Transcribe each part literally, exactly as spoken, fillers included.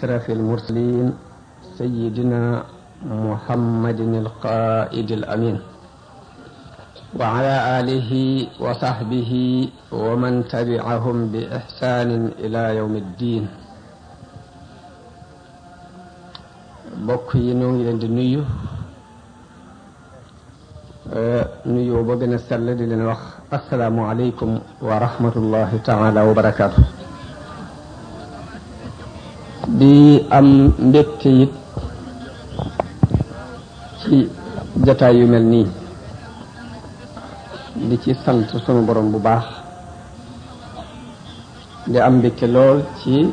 أشرف المرسلين سيدنا محمد القائد الأمين وعلى آله وصحبه ومن تبعهم بإحسان إلى يوم الدين. bokk yi ñoo ngi leen di nuyu nuyu ba gën a sell di leen wax assalaamu aleykum wa rahmatullahi taala wa barakaatu. di am mbégte it ci jataay yu mel nii di ci sant sunu borom bu baax di am mbégte lool ci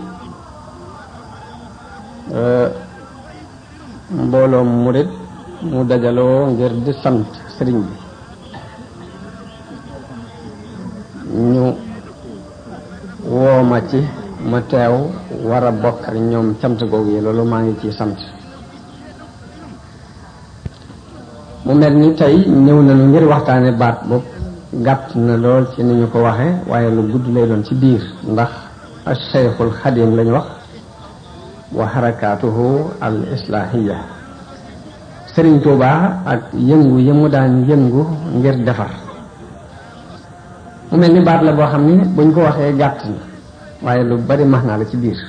mbooloom murit mu dajaloo ngir di sant sëriñ bi ñu wooma ci ma teew war a bokk ak ñoom cant googu yi loolu maa ngi ciy sant. mu mel ni tey ñëw nañu ngir waxtaane baat boobu gàtt na lool ci ni ñu ko waxe waaye lu gudd lay doon ci biir ndax Cheikhul Xadim lañu wax wa xarakaatuhu al islaahiya. Sëriñ Tuubaa ak yëngu yi mu daan yëngu ngir defar. mu mel ni baat la boo xam ni buñ ko waxee gàtt na waaye lu bari max naa la ci biir.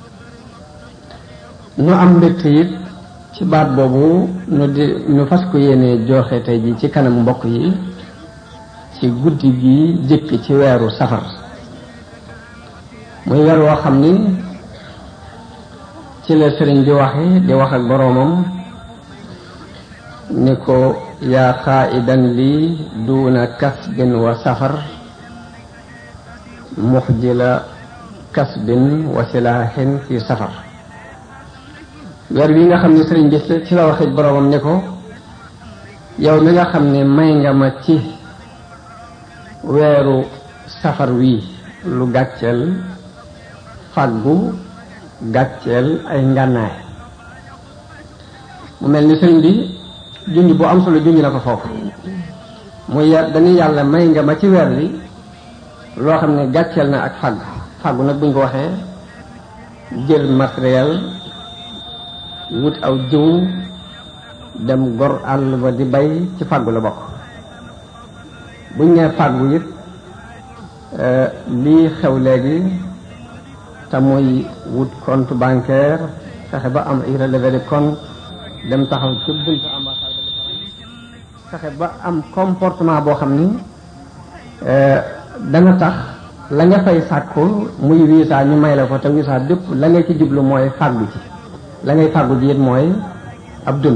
ñu am mbégte it ci baat boobu nu di nu fas ko yéene joxe tey ji ci kanam mbokk yi ci guddi gi jëkk ci weeru safar muy weer woo xam ni ci la sëriñ bi waxe di wax ak boroomam ni ko yaa qaa'idan lii duuna kasbin wa safar muxjila kasbin wa silaahin fi safar. weer wi nga xam ne sëriñ bi ci la waxe boroomam ni ko yow mi nga xam ne may nga ma ci weeru safar wi lu gàcceel fàggu gàcceel ay ngànnaay. mu mel ni sëriñ bi junj bu am solo junj na ko foofu muy dañuy yàlla may nga ma ci weer wi loo xam ne gàcceel na ak fàggu fàggu nag buñ ko waxee jël matériel wut aw jiw dem gor àll ba di bay ci fàggu la bokk. buñ nee fàggu it lii xew léegi te muy wut compte bancaire fexe ba am ay relevé de compte dem taxaw ci buntu ambassade de France fexe ba am comportement boo xam ni dana tax la nga fay sàkku muy visa ñu may la ko te visa bépp la nga ci jublu mooy fàggu ci la ngay fàggu ji it mooy ab dund.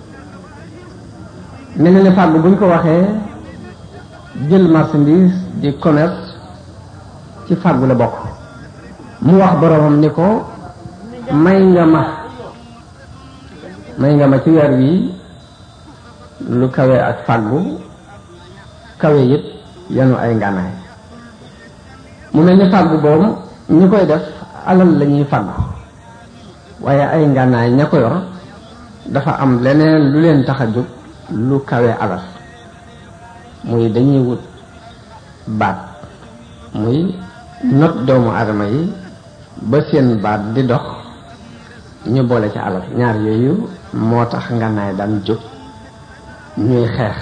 mel na ne fàggu buñ ko waxee jël marchandise di commerce ci fàggu la bokk. mu wax boroomam ni ko may nga ma may nga ma ci weer wi lu kawe ak fàggu kawe it yanu ay ngànnaay. mu mel ni fàggu boobu ñi koy def alal la ñuy fàggu waaye ay ngànnaay ña ko yor dafa am leneen lu leen tax a jóg lu kawe alal muy dañuy wut baat muy not doomu aadama yi ba seen baat di dox ñu boole ci alal. ñaar yooyu moo tax ngànnaay daan jóg ñuy xeex.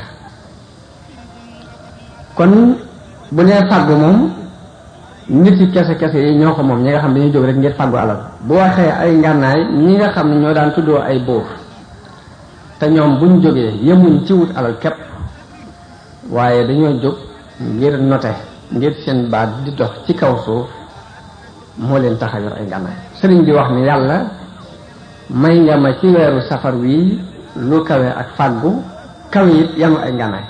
kon bu nee fàggu moom nit yi kese kese yi ñoo ko moom ñi nga xam ne dañuy jóg rek ngir fàggu alal. bu waxee ay ngànnaay ñi nga xam ne ñoo daan tuddoo ay buur te ñoom buñ jógee yemuñ ci wut alal képp waaye dañoo jóg ngir note ngir seen baat di dox ci kaw suuf moo leen tax a yor ay ngànnaay. sëriñ bi wax ni yàlla may nga ma ci weeru safar wi lu kawe ak fàggu kawe it yanu ay ngànnaay.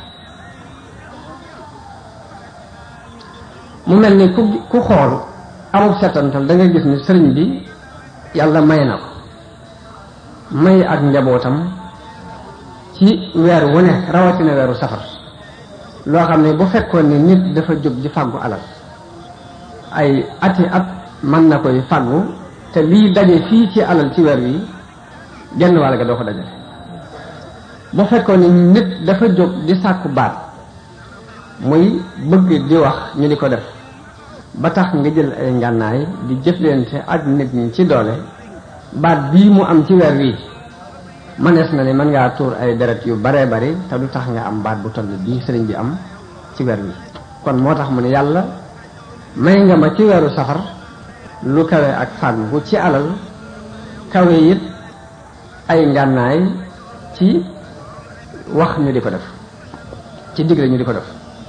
mu mel ni ku ku xool amul setantal da nga gis ni sëriñ bi yàlla may na ko may ak njabootam ci weer wu ne rawatina weeru safar loo xam ne bu fekkoon ni nit dafa jóg di fàggu alal ay ati at mën na koy fàggu te lii daje fii ci alal ci weer wi genn wàll ga doo ko dajale. bu fekkoon ni nit dafa jóg di sàkku baat muy bëgg di wax ñu di ko def ba tax nga jël ay ngànnaay di jëflante ak nit ñi ci doole baat bii mu am ci weer wi manees na ne mën ngaa tuur ay deret yu baree bari te du tax nga am baat bu toll bii sëriñ bi am ci weer wi kon moo tax mu ne yàlla may nga ma ci weeru safar lu kawe ak fàggu ci alal kawe it ay ngànnaay ci wax ñu di ko def ci digle ñu di ko def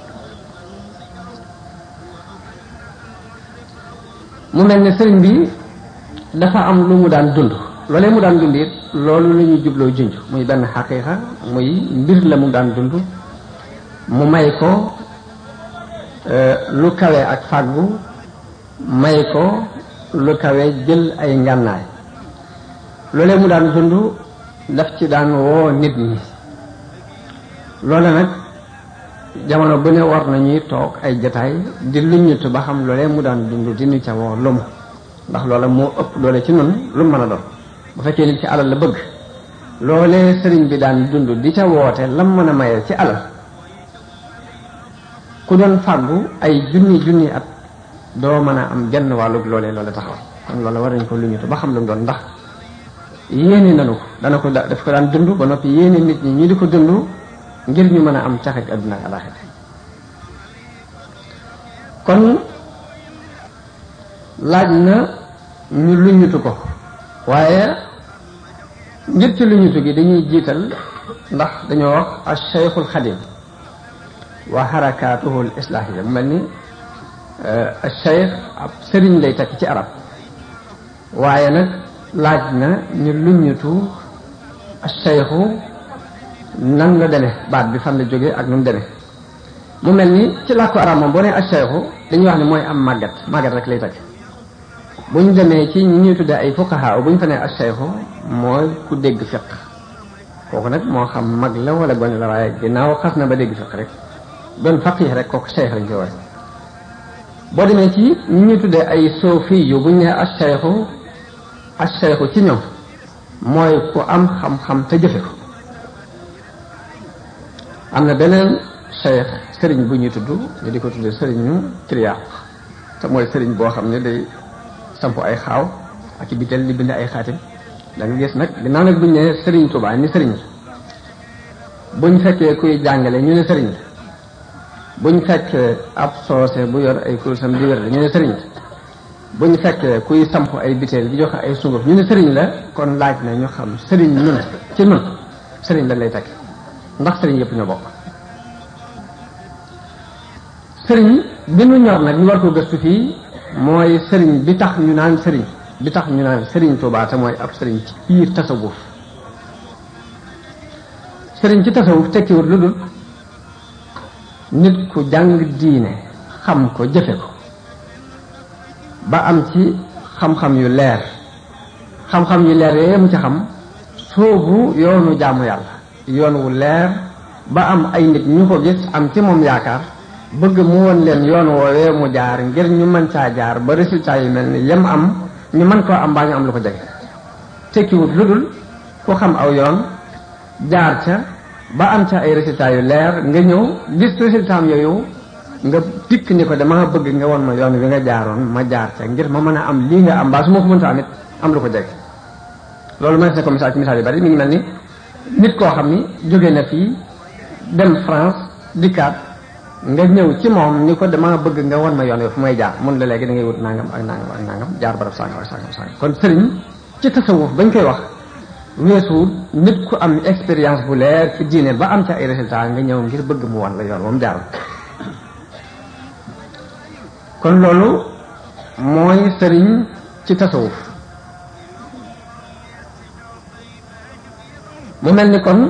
mu mel ne sëriñ bi dafa am lu mu daan dund loolee mu daan dund it loolu la ñuy jubloo junj muy benn xaqiiqa muy mbir la mu daan dund mu may ko lu kawe ak fàggu may ko lu kawe jël ay ngànnaay loolee mu daan dund daf ci daan woo nit ñi loola nag jamono bu ne war nañuy toog ay jataay di luññutu ba xam loolee mu daan dund di ñu ca woo lumu ndax loola moo ëpp doole ci nun lu mën a doon bu fekkee nit ci alal la bëgg loolee sëriñ bi daan dund di ca woote lam mën a maye ci alal ku doon fàggu ay junni junni at doo mën a am genn wàllug loolee loola taxaw kon loola war nañ ko luññutu ba xam lu mu doon ndax yéene nanu ko dana ko daf ko daan dund ba noppi yéene nit ñi ñu di ko dund ngir ñu mën a am caxek adduna ak alaxira kon laaj na ñu luññutu ko waaye ngir ci luññutu gi dañuy jiital ndax dañoo wax al cheikhul xadim wa harakatuhu al islahiyya mu mel ni al cheikh ab sëriñ lay takk ci arab waaye nag laaj na ñu luññutu al cheikhu nan la demee baat bi fan la jógee ak nu mu demee mu mel ni ci làkku arab moom boo nee al cheikhu dañuy wax ne mooy am màggat màggat rek lay takk bu ñu demee ci ñi ñuy tuddee ay fuqaha bu ñu fa nee al cheikhu mooy ku dégg fiq kooku nag moo xam mag la wala gone la waaye ginnaaw xas na ba dégg fiq rek doon faqih rek kooku cheikh lañ koy wax boo demee ci ñi ñuy tuddee ay sofi yu bu ñu nee al cheikhu al cheikhu ci ñoom mooy ku am xam-xam te jëfe ko am na beneen cheikh sëriñ bu ñuy tudd ñu di ko tuddee sëriñu triaq te mooy sëriñ boo xam ne day samp ay xaaw ak i bitel di bind ay xaatim da nga gis nag ginnaaw nag buñ ne sëriñ Tuubaa ni sëriñ buñ fekkee kuy jàngale ñu ne sëriñ buñ fekkee ab soose bu yor ay kurusam di wér ñu ne sëriñ buñ fekkee kuy samp ay bitel di joxe ay sunguf ñu ne sëriñ la kon laaj na ñu xam sëriñ ñun ci nun sëriñ la lay tekk ndax sëriñ yëpp ñoo bokk sëriñ bi nu ñor nag ñu war ko gëstu fii mooy sëriñ bi tax ñu naan sëriñ bi tax ñu naan sëriñ Tuubaa te mooy ab sëriñ ci biir tasawuf sëriñ ci tasawuf tekkiwut lu dul nit ku jàng diine xam ko jëfe ko ba am ci xam-xam yu leer xam-xam yu leer yee mu ci xam soobu yoonu jaamu yàlla yoon wu leer ba am ay nit ñu ko gis am ci moom yaakaar bëgg mu woon leen yoon woowee mu jaar ngir ñu mën caa jaar ba résultat yi mel ni yem am ñu mën koo am baa ñu am lu ko jege tekkiwut lu dul ku xam aw yoon jaar ca ba am ca ay résultats yu leer nga ñëw gis résultat am yooyu nga dikk ni ko dama bëgg nga woon ma yoon wi nga jaaroon ma jaar ca ngir ma mën a am lii nga am baa su ma ko mënta am it am lu ko jege loolu ma ne ko misaal ci misaal yu bari mi ngi mel ni nit koo xam ni jóge na fii dem France dikkaat nga ñëw ci moom ni ko dama bëgg nga won ma yoon wi fu may jaar mun la léegi da ngay wut nangam ak nangam ak nangam jaar barab sangam ak sangam sangam kon sëriñ ci tasawuf bañ koy wax weesuwut nit ku am expérience bu leer ci diine ba am ca ay résultats nga ñëw ngir bëgg mu won la yoon moom jaar kon loolu mooy sëriñ ci tasawuf mu mel ni kon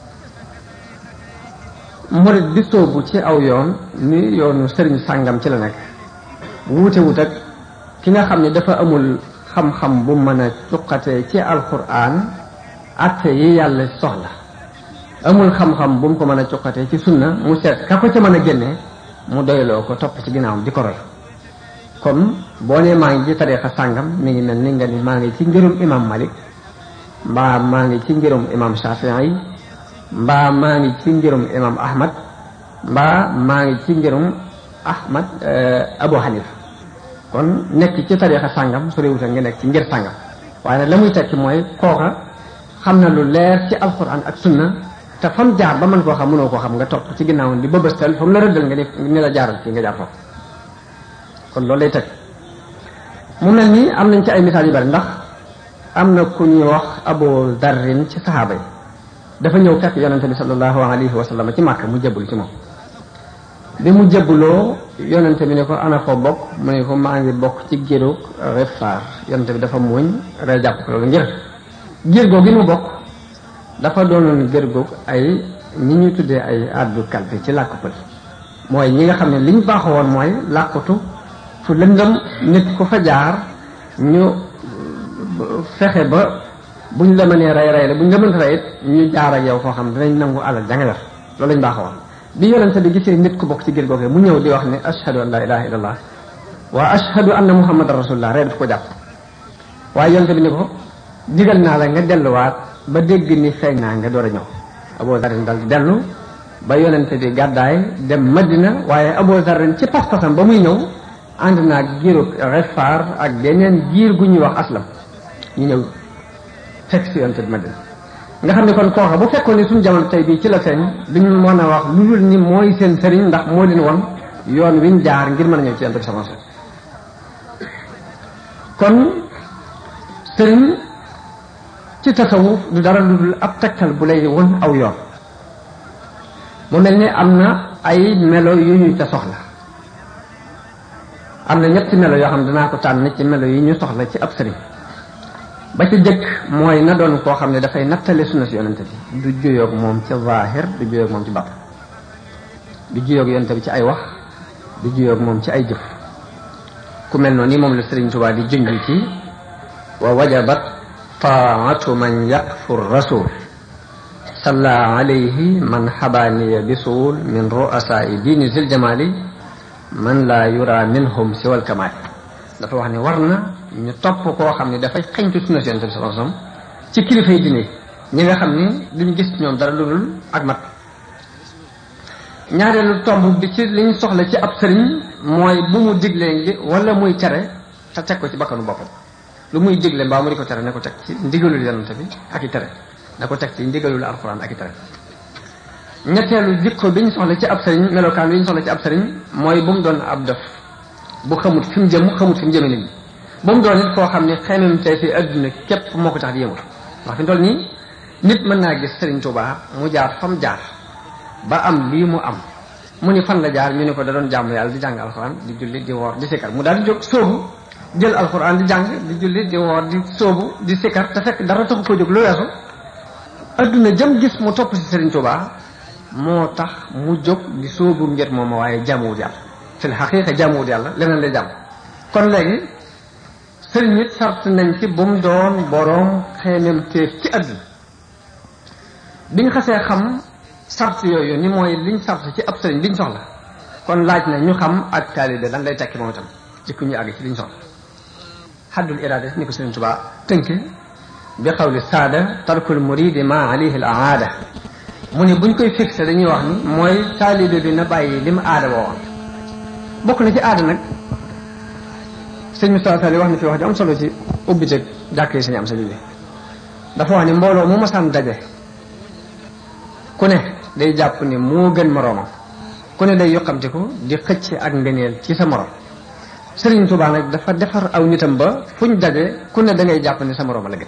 murid bi soobu ci aw yoon ni yoonu sëriñ sàngam ci la nekk wuute wut ak ki nga xam ne dafa amul xam-xam bu mën a cuqatee ci alquran atte yi yàlla soxla amul xam-xam bu mu ko mën a cuqatee ci sunna mu seet ka ko ca mën a génne mu doyloo ko topp ci ginnaawam di ko roy comme boo nee maa ngi ci tariixa sàngam mi ngi mel ni nga ni maa ngi ci ngirum imam Malik mbaa maa ngi ci ngirum imam Shafi'i mbaa maa ngi ci ngirum imam Ahmad mbaa maa ngi ci ngirum Ahmad Abu Hanifa kon nekk ci tariixa sàngam su réewuta nga nekk ci ngir sàngam waaye nag la muy tekki mooy kooka xam na lu leer ci alxuraan ak sunna te fam jaar ba mën koo xam mënoo koo xam nga topp ci ginnaaw di bëbëstal fa mu la rëddal nga ni ni la jaaral fii nga jaar foofu kon loolu lay teg mu mel ni am nañ ci ay misaal yu bari ndax am na ku ñuy wax Abu Darrin ci saxaaba yi dafa ñëw fekk yonente bi sallallahu alayhi wa sallam ci Màkka mu jëbbul ci moom bi mu jëbbuloo yonente bi ne ko ana foo bokk mu ne ko maa ngi bokk ci géerug Rifaar yonente bi dafa muuñ rey jàpp ko loolu ngir géer googu gi mu bokk dafa doonoon géer goog ay ñi ñuy tuddee ay addu kalpe ci làkk pël mooy ñi nga xam ne liñ baaxoo woon mooy làkkutu fu lëndëm nit ku fa jaar ñu fexe ba buñ la mënee rey rey la buñ la mënta rey it ñu jaar ak yow foo xam dinañ nangu alal ja nga yor loolu lañ baaxoo woon bi yonente bi gisee nit ku bokk ci géer googee mu ñëw di wax ne ashhadu an la ilaha illallah wa ashhadu anna muhammadan rasulullah ree daf ko jàpp waaye yonente bi ni ko digal naa la nga delluwaat ba dégg ni feeñ naa nga door a ñëw Abu Zarrin dal dellu ba yonente bi gàddaay dem Madina waaye Abu Zarrin ci pas-pasam ba muy ñëw ànd naa giiru Rifaar ak beneen giir gu ñuy wax aslam ñu ñëw fekk si yonente bi Madina nga xam ne kon kooka bu fekkoon ni suñu jamono tey bii ci la feeñ duñ mën a wax lu dul ni mooy seen sëriñ ndax moo leen won yoon wiñ jaar ngir mën a ñëw ci yonente bi sama kon sëriñ ci tasawuf du dara lu dul ab tegtal bu lay won aw yoon mu mel ni am na ay melo yu ñu ca soxla am na ñetti melo yoo xam ne danaa ko tànn ci melo yi ñu soxla ci ab sëriñ ba ci jëkk mooy na doon koo xam ne dafay nattale sunna si yonente bi du juyoog moom ci zaahir du juyoog moom ci batt du juyoog yonente bi ci ay wax du juyoog moom ci ay jëf ku mel noonu ni moom la Sëriñ Tuubaa di junj ci wa wajabat taatu man yakfur rasul salla alayhi man xabaaniya bisuul min ru'asaai diini zil jamali man laa yura minhum siwal kamaal dafa wax ne war na ñu topp koo xam ne dafay xeñtu sunna yonente bi sallallahu alayhi wasallam ci kilifa yi diine ñi nga xam ni duñ gis ñoom dara lu dul ak mat ñaareelu tomb bi ci liñ soxla ci ab sëriñ mooy bu mu diglee ngi wala muy tere te teg ko ci bakkanu boppam lu muy digle mbaa mu di ko tere ne ko teg ci ndigalul yonente bi ak i tere na ko teg ci ndigalul alxuraan ak i tere ñetteelu jikko bi ñu soxla ci ab sëriñ melokaan bi ñu soxla ci ab sëriñ mooy bu mu doon ab def bu xamut fi mu jëm xamut fi mu jëme nit ñi bu mu doon nit koo xam ne xemem tey fi adduna képp moo ko tax di yëngu ndax fi mu toll nii nit mën naa gis Sëriñ Tuubaa mu jaar fam jaar ba am lii mu am mu ni fan la jaar ñu ne ko da doon jàmm yàlla di jàng alxuraan di julli di woor di sikkar mu daal di jóg sóobu jël alxuraan di jàng di julli di woor di sóobu di sikkar te fekk dara taxu ko jóg lu weesu adduna jëm gis mu topp si Sëriñ Tuubaa moo tax mu jóg di sóobu ngir moom waaye jaamuwut yàlla fil xaqiiqa jaamuwut yàlla leneen lay jàmm kon léegi sëriñ it sart nañ ci bu mu doon boroom xeemem téef ci àdduna bi ñu xasee xam sart yooyu ni mooy liñ sart ci ab sëriñ liñ soxla kon laaj na ñu xam ak taalibe lan lay tekki moom itam ci ku ñu àgg ci liñ soxla xaddul iraada ni ko Sëriñ Tuubaa tënk bi xawli saada tarkul muridi ma alayhi al aada mu ne buñ koy fixé dañuy wax ni mooy taalibe bi na bàyyi li mu aada woowoon bokk na ci aada nag sëñ Moustapha Sall wax na fi wax ju am solo ci ubbite jàkk yi sañu am sa bi dafa wax ni mbooloo mu masaan daje ku ne day jàpp ni moo gën moroomam ku ne day yokkamtiku di xëcc ak ngeneel ci sa morom Sëriñ Tuubaa nag dafa defar aw nitam ba fuñ daje ku ne da ngay jàpp ni sa moroom la gën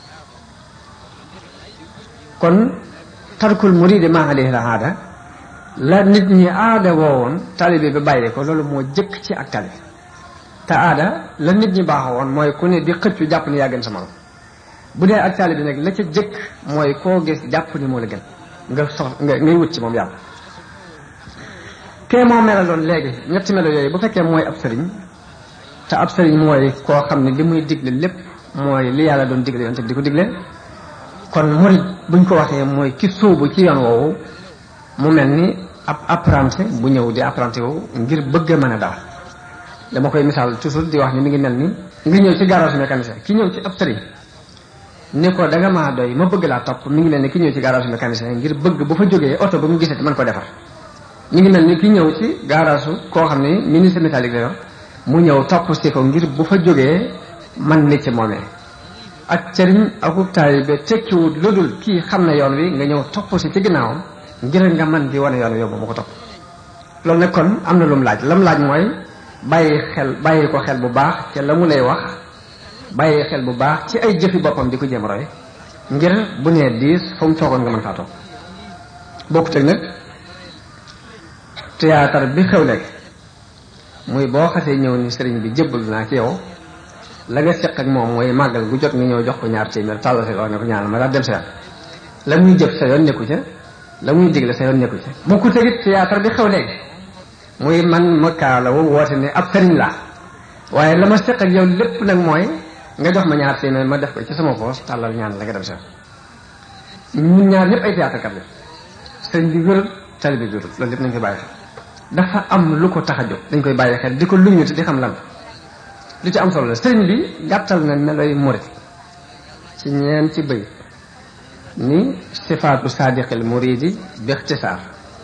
kon tarkul muridi ma alayhi al aada la nit ñi aada woowoon taalibe bi bàyyi ko loolu moo jëkk ci ak taalibe te aada la nit ñi baaxoo woon mooy ku ne di xëccu jàpp ni yaa gën sa morom bu dee ak taalibe bi nag la ca jëkk mooy koo gis jàpp ni moo la gën nga sox nga ngay wut ci moom yàlla kee moo melaloon léegi ñetti melo yooyu bu fekkee mooy ab sëriñ te ab sëriñ mooy koo xam ne li muy digle lépp mooy li yàlla doon digle yoon te di ko digle kon murid buñ ko waxee mooy ki sóobu ci yoon woowu mu mel ni ab apprenti bu ñëw di apprenti woowu ngir bëgg a mën a daal dama koy misaal toujours di wax ni mi ngi mel ni nga ñëw ci garage mécanicien ki ñëw ci ab sëriñ ni ko da nga maa doy ma bëgg laa topp mi ngi mel ni ki ñëw ci garage mécanicien ngir bëgg bu fa jógee oto ba mu gisati mën ko defar mi ngi mel ni ki ñëw ci garage koo xam ne ministre métallique la yor mu ñëw topp si ko ngir bu fa jógee man nit ci moomee ak cëriñ akub taalibe tekkiwut lu dul kii xam na yoon wi nga ñëw topp si ci ginnaawam ngir nga mën di wane yoon wi yow ba mu ko topp loolu nag kon am na lu mu laaj la mu laaj mooy bàyyi xel bàyyi ko xel bu baax te la mu lay wax bàyyi xel bu baax ci ay jëfi boppam di ko jéem roy ngir bu nee diis fa mu toogoon nga mën faa toog bokkut ak nag théâtre bi xew léegi muy boo xasee ñëw ni sëriñ bi jébbal naa ci yow la nga seq ak moom mooy màggal gu jot nga ñëw jox ko ñaar téeméer tàllal sa wax ne ko ñaanal ma daal dem sa yoon la muy jëf sa yoon nekku ca la muy digle sa yoon nekku ca bokkut ak it théâtre bi xew léegi muy man ma kaalawu woote ne ab sëriñ laa waaye la ma seq ak yow lépp nag mooy nga jox ma ñaar téeméer ma def ko ci sama poos tàllal ñaan la nga dem sa ñun ñaar ñëpp ay théâtre kat la sëriñ bi wérul tali bi wérul loolu lépp nañ koy bàyyi xel dafa am lu ko tax a jóg dañ koy bàyyi xel di ko luñu te di xam lan lu ci am solo la sëriñ bi gàttal na meloy murid ci ñeen ci bëy ni sifaatu saadiqil muridi bi ixtisaar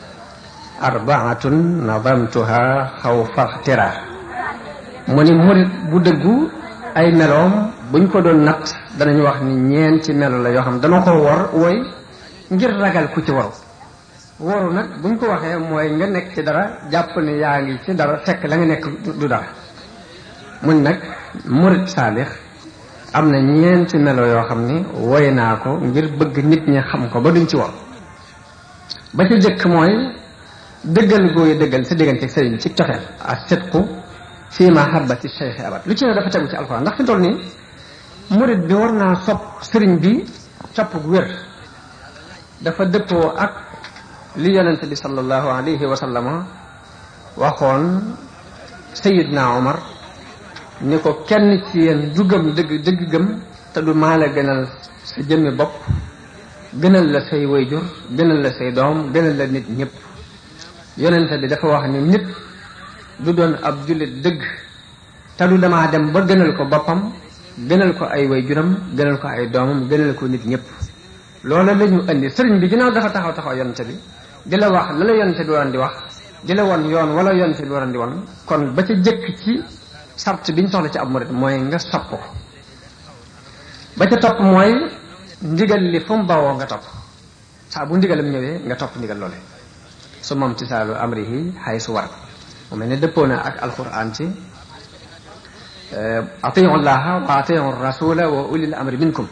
arbaatun nadamtuha xawfa ixtiraar mu ni murid bu dëggu ay meloom buñ ko doon natt danañ wax ni ñeen ci melo la yoo xam dana ko wor wooy ngir ragal ku ci waru waru nag buñ ko waxee mooy nga nekk ci dara jàpp ne yaa ngi ci dara fekk la nga nekk du dara mun nag murid saalix am na ñeenti melo yoo xam ni woy naa ko ngir bëgg nit ñi xam ko ba duñ ci war ba ci jëkk mooy dëggal gooyu dëggal sa diggante sëriñ ci coxeel ak sidqu fii mahabbati cheikhi abad lu ci ne dafa tegu ci alxuraan ndax fi toll nii murid bi war naa sopp sëriñ bi sopp gu wér dafa dëppoo ak li yonente bi sallallahu alayhi wa sallama waxoon sayidna omar ni ko kenn ci yéen du gëm dëgg dëgg gëm te du maa la gënal sa jëmmi bopp gënal la say wayjur gënal la say doom gënal la nit ñëpp yonente bi dafa wax ni nit du doon ab jullit dëgg te du damaa dem ba gënal ko boppam gënal ko ay wayjuram gënal ko ay doomam gënal ko nit ñëpp loolu la ñu indi sëriñ bi ginnaaw dafa taxaw taxaw yonente bi di la wax la la yonente bi waroon di wax di la won yoon wala yonente bi waroon di won kon ba ca jëkk ci sart biñ soxla ci ab murid mooy nga sopp ko ba ca topp mooy ndigal li fu mu bawoo nga topp saa bu ndigalam ñëwee nga topp ndigal loole su moom tisaalu amrihi xay su war mu mel ne dëppoo na ak alquran ci atiu llaha wa atiu rasula wa ulil amri minkum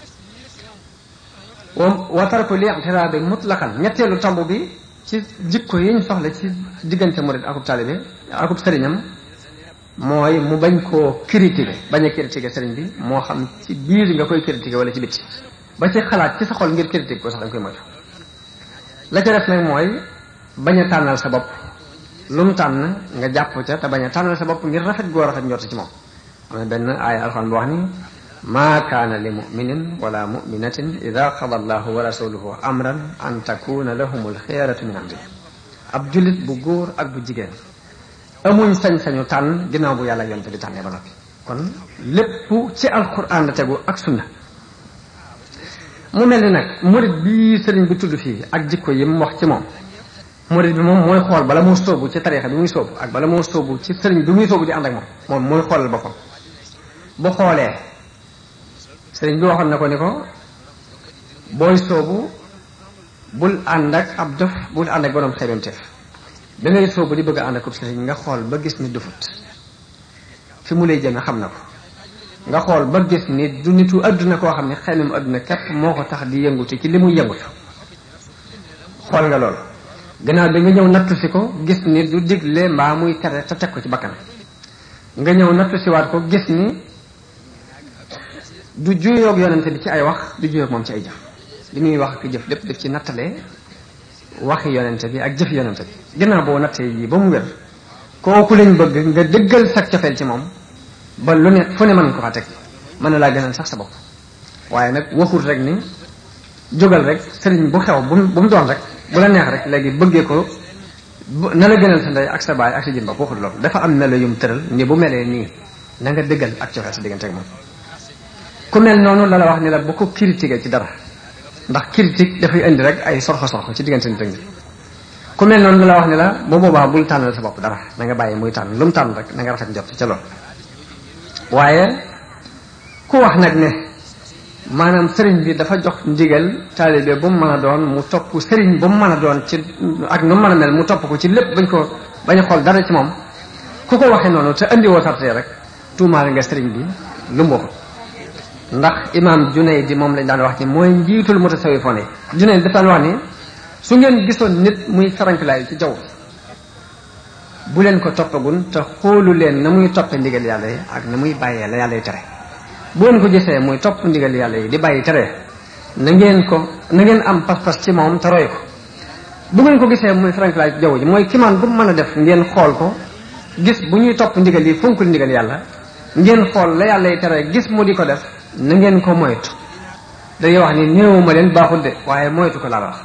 wa tarku li i'tiraadi mutlaqan ñetteelu tomb bi ci jikko yi ñu soxla ci diggante murid akub taalibe akub sëriñam mooy mu bañ koo critiquer bañ a critiquer sëriñ bi moo xam ci biir nga koy critiquer wala ci bitti ba ci xalaat ci sa xol ngir critiquer ko sax dañ koy moytu la ca def nag mooy bañ a tànnal sa bopp lu mu tànn nga jàpp ca te bañ a tànnal sa bopp ngir rafet goo rafet njort ci moom am na benn aaya alxuraan bu wax ni maa kaana li muminin wala muminatin ida qada allahu wa rasuluhu amran an takuna lahumul xiyaratu min amri ab jullit bu góor ak bu jigéen amuñ sañ-sañu tànn ginnaaw bu yàlla yonte bi tànnee ba noppi kon lépp ci alquran la tegu ak sunna mu mel ni nag murid bi sëriñ bi tudd fii ak jikko yi mu wax ci moom murid bi moom mooy xool bala moo sóobu ci tariixa bi muy sóobu ak bala moo sóobu ci sëriñ bi muy sóobu di ànd ak moom moom mooy xoolal boppam bu xoolee sëriñ bi waxoon na ko ni ko booy sóobu bul ànd ak ab dof bul ànd ak borom xeebam teef da ngay soobu di bëgg a ànd ak sëriñ nga xool ba gis ni dufut fi mu lay jëme xam na ko nga xool ba gis ni du nitu adduna koo xam ne xëy na mu adduna képp moo ko tax di yëngutu ci li muy yëngutu xool nga loolu gannaaw bi nga ñëw nattu si ko gis ni du digle mbaa muy tere te teg ko ci bakkan nga ñëw nattu si waat ko gis ni du juyoog yonente bi ci ay wax du juyoog moom ci ay jëf li muy wax ak jëf lépp def ci nattalee waxi yonente bi ak jëfi yonente bi ginnaaw boo nattee yi ba mu wér kooku lañ bëgg nga dëggal sa cofeel ci moom ba lu ne fu ne mën ko fa teg mën na laa gënal sax sa bopp waaye nag waxut rek ni jógal rek sëriñ bu xew bu bu mu doon rek bu la neex rek léegi bëggee ko na la gënal sa ndey ak sa baay ak sa jën bopp waxut loolu dafa am melo yum tëral ni bu melee nii na nga dëggal ak cofeel sa diggante ak moom ku mel noonu la la wax ni la bu ko critiquer ci dara ndax critique dafay indi rek ay sorxo sorxo ci diggante nit ak nit ku mel noonu la wax ni la bu boobaa bul tànnal sa bopp dara na nga bàyyi muy tànn lu mu tànn rek na nga rafet njort ca loolu waaye ku wax nag ne maanaam sëriñ bi dafa jox ndigal taalibe bu mu mën a doon mu topp sëriñ bu mu mën a doon ci ak nu mu mën a mel mu topp ko ci lépp bañ ko bañ a xool dara ci moom ku ko waxee noonu te andi woo sartee rek tuumaal nga sëriñ bi lu mu waxut ndax imam Junayd di moom lañ daan wax ci mooy njiitul mutasawifoon yi Junayd dafa daan wax ni su ngeen gisoon nit muy faranklaayu ci jaww bu leen ko toppagun te xoolu leen na muy toppe ndigal yàlla yi ak na muy bàyyee la yàlla yi tere bu ngeen ko gisee muy topp ndigal yàlla yi di bàyyi tere na ngeen ko na ngeen am pas-pas ci moom te roy ko bu ngeen ko gisee muy faranklaayu ci jaww ji mooy kimaan bu mën a def ngeen xool ko gis bu ñuy topp ndigal yi fonkul ndigal yàlla ngeen xool la yàlla yi tere gis mu di ko def na ngeen ko moytu dañuy wax ni néewuma leen baaxul de waaye moytu ko laa la wax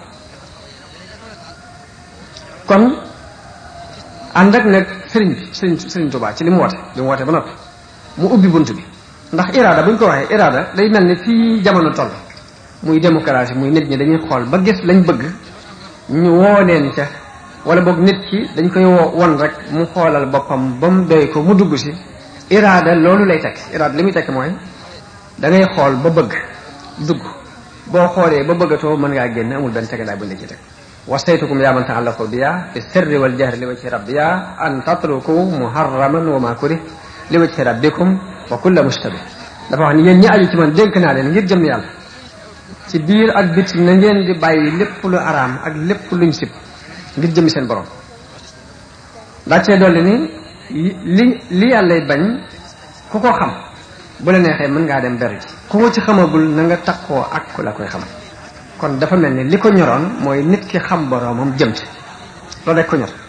kon ànd ak nag sëriñ bi sëriñ sëriñ Tuubaa ci li mu woote li mu woote ba noppi mu ubbi bunt bi ndax iraada bu ñu ko waxee iraada day mel ni fii jamono toll muy démocratie muy nit ñi dañuy xool ba gis lañ bëgg ñu woo leen ca wala boog nit ki dañ koy woo won rek mu xoolal boppam ba mu doy ko mu dugg si iraada loolu lay tekk iraada li muy tekk mooy da ngay xool ba bëgg dugg boo xoolee ba bëggatoo mën ngaa génn amul benn tegandaay buñ la ci teg wasaytukum yaa man ta'allaqu biya fi sirri wal jahri li wajhi rabbiya an tatruku muharraman wa ma kurih li wajhi rabbikum wa kulla mushtabih dafa wax ni yéen ñi aju ci man dénk naa leen ngir jëm yàlla ci biir ak biti na ngeen di bàyyi lépp lu araam ak lépp luñ sib ngir jëmi seen borom daa cee dolli ni li li yàllay bañ ku ko xam bu la neexee mën ngaa dem ber ji ku ko ci xamagul na nga takkoo ak ku la koy xam kon dafa mel ni li ko ñoroon mooy nit ki xam boromam jëm ci loolu rek ko ñor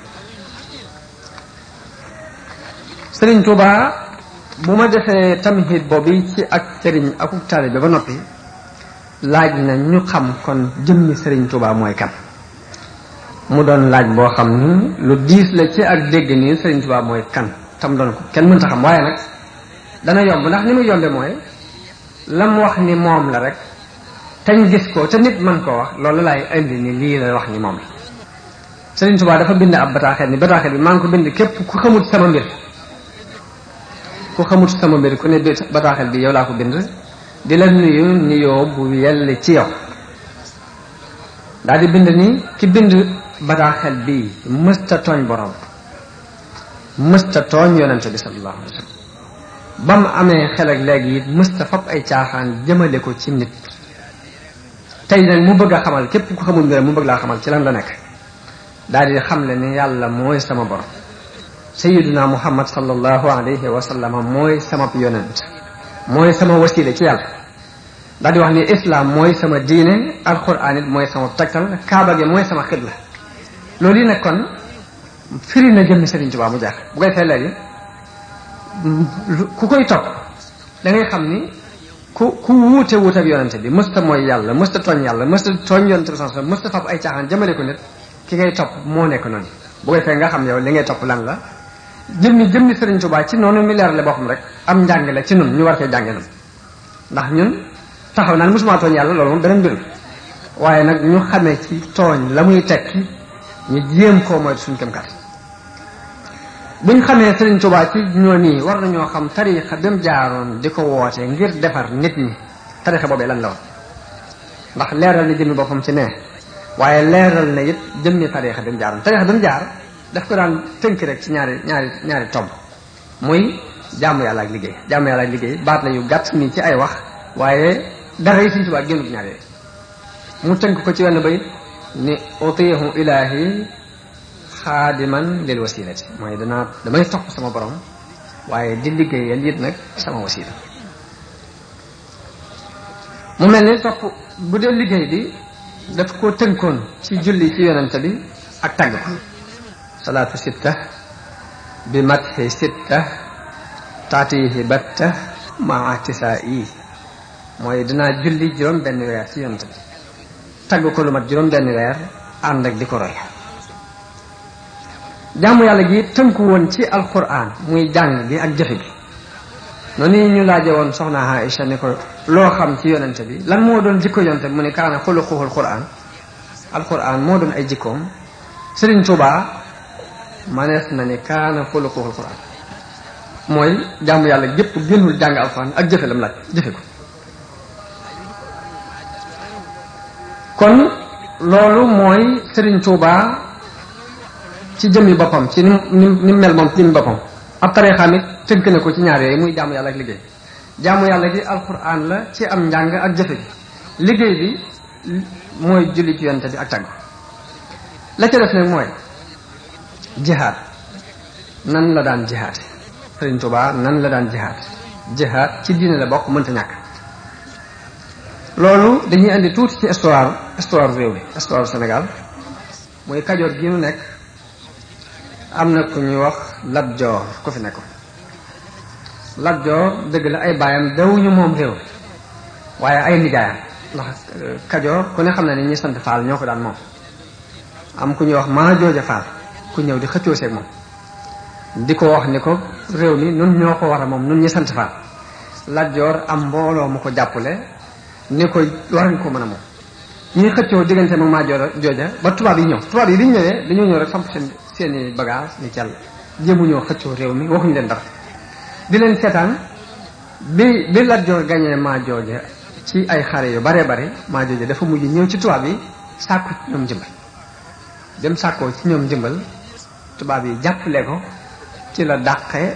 Sëriñ Tuubaa bu ma defee tamhid boobu ci ak sëriñ akuk taalibe ba noppi laaj na ñu xam kon jëmmi Sëriñ Tuubaa mooy kan mu doon laaj boo xam ni lu diis la ci ak dégg nii Sëriñ Tuubaa mooy kan tam doon ko kenn mënta xam waaye nag dana yomb ndax ni mu yombe mooy lam wax ni moom la rek tañ gis ko te nit mën koo wax loolu laay indi ni lii la wax ni moom la Sëriñ Tuubaa dafa bind ab bataaxel ni bataaxel bi maa ngi ko bind képp ku xamut sama mbir ku xamut sama mbir ku ne bataaxel bi yow laa ko bind di la nuyu nuyoo bu yell ci yow daal di bind ni ki bind bataaxel bi mësta tooñ borom mësta tooñ yonente bi sallallahu alayhi wa sallam ba mu amee xel ak léegi it mësta fab ay caaxaan jëmale ko ci nit tey nag mu bëgg a xamal képp ku xamul mbir mu bëgg laa xamal ci lan la nekk daal di xam le ni yàlla mooy sama borom sayyiduna muhammad sallallahu alayhi wa sallam mooy sama yonent mooy sama wasila ci yàlla daal di wax ni islam mooy sama diine alquran it mooy sama tegtal kaaba gi mooy sama xibla loolu yi nag kon firi na jëmmi Sëriñ Tuubaa mu jeex bu koy fee léegi ku koy topp da ngay xam ni ku ku wuute wuute ak yonente bi mësta mooy yàlla mësta tooñ yàlla mësta tooñ yonente bi sax mësta fab ay caaxaan jëmale ko nit ki ngay topp moo nekk noonu bu koy fee nga xam yow li ngay topp lan la jëmmi jëmmi Sëriñ Tuubaa ci noonu mi leer la boo xam rek am njàng la ci nun ñu war fee jànge nun ndax ñun taxaw naan mësuma tooñ yàlla loolu moom beneen mbir waaye nag ñu xamee ci tooñ la muy tekki ñu jéem koo mooy suñ kem kat buñ xamee Sëriñ Tuubaa ci ñoo nii war nañoo xam tariixa bi mu jaaroon di ko woote ngir defar nit ñi tariixa boobee lan la woon ndax leeral na jëmmi boppam ci ne waaye leeral na it jëmmi tariixa bi mu jaaroon tariixa bi mu jaar daf ko daan tënk rek ci ñaari ñaari ñaari tomb muy jaamu yàlla ak liggéey jaamu yàlla ak liggéey baat la yu gàtt nii ci ay wax waaye dara yi Sëriñ Tuubaa génnut ñaari mu tënk ko ci wenn bay ni utiihu ilaahi xaadiman lil wasilati mooy danaa damay topp sama borom waaye di liggéeyal it nag sama wasila mu mel ni topp bu dee liggéey bi daf ko tënkoon ci julli ci yonente bi ak tàgg ko salaatu sitta bi matxi sitta taatihi batta maa tisaa yi mooy dinaa julli juróom benn weer ci yonente bi tàgg ko lu mat juróom benn weer ànd ak di ko roy jaamu yàlla gi tënku woon ci alquran muy jàng bi ak jëfe gi noonu ñu laaje woon soxna Aïcha ni ko loo xam ci yonente bi lan moo doon jikko yonente bi mu ne kaana xuluquhul quran alquran moo doon ay jikkoom Sëriñ Tuubaa manees na ni kaana xuluquhul quran mooy jaamu yàlla gépp génnul jàng alquran ak jëfe lam laaj jëfe ko kon loolu mooy Serigne Touba ci jëmmi boppam ci ni ni ni mel moom ci jëmmi boppam ab tariixam it tënk na ko ci ñaar yooyu muy jaamu yàlla ak liggéey jaamu yàlla gi alquran la ci am njàng ak jëfe gi liggéey bi mooy julli ci yonent bi ak tàgg la ca def nag mooy jihaad nan la daan jihaad Serigne Touba nan la daan jihaad jihaad ci diine la bokk mënta ñàkk loolu dañuy indi tuuti ci histoire histoire réew mi histoire Sénégal mooy Kajoor gi nu nekk am na ku ñuy wax Lat Joor ku fi nekkoon Lat Joor dëgg la ay baayam dawuñu moom réew waaye ay nijaayam ndax Kajoor ku ne xam na ni ñi sant Faal ñoo ko daan moom am ku ñuy wax maa jooja Faal ku ñëw di xëccoo seeg moom di ko wax ni ko réew mi nun ñoo ko war a moom nun ñi sant Faal Lat Joor am mbooloo mu ko jàppale ni ko war nga ko mën a moom ñuy xëccoo diggante mag maa jooja ba tubaab yi ñëw tubaab yi bi ñu ñëwee dañoo ñëw rek samp seen seeni bagage ni cell jéemu ñoo xëccoo réew mi waxuñu leen dara di leen seetaan bi bi Lat Joor gañee maa jooja ci ay xare yu bare bare maa jooja dafa mujj ñëw ci tubaab yi sàkku ci ñoom jëmbal dem sàkkoo ci ñoom jëmbal tubaab yi jàppale ko ci la dàqe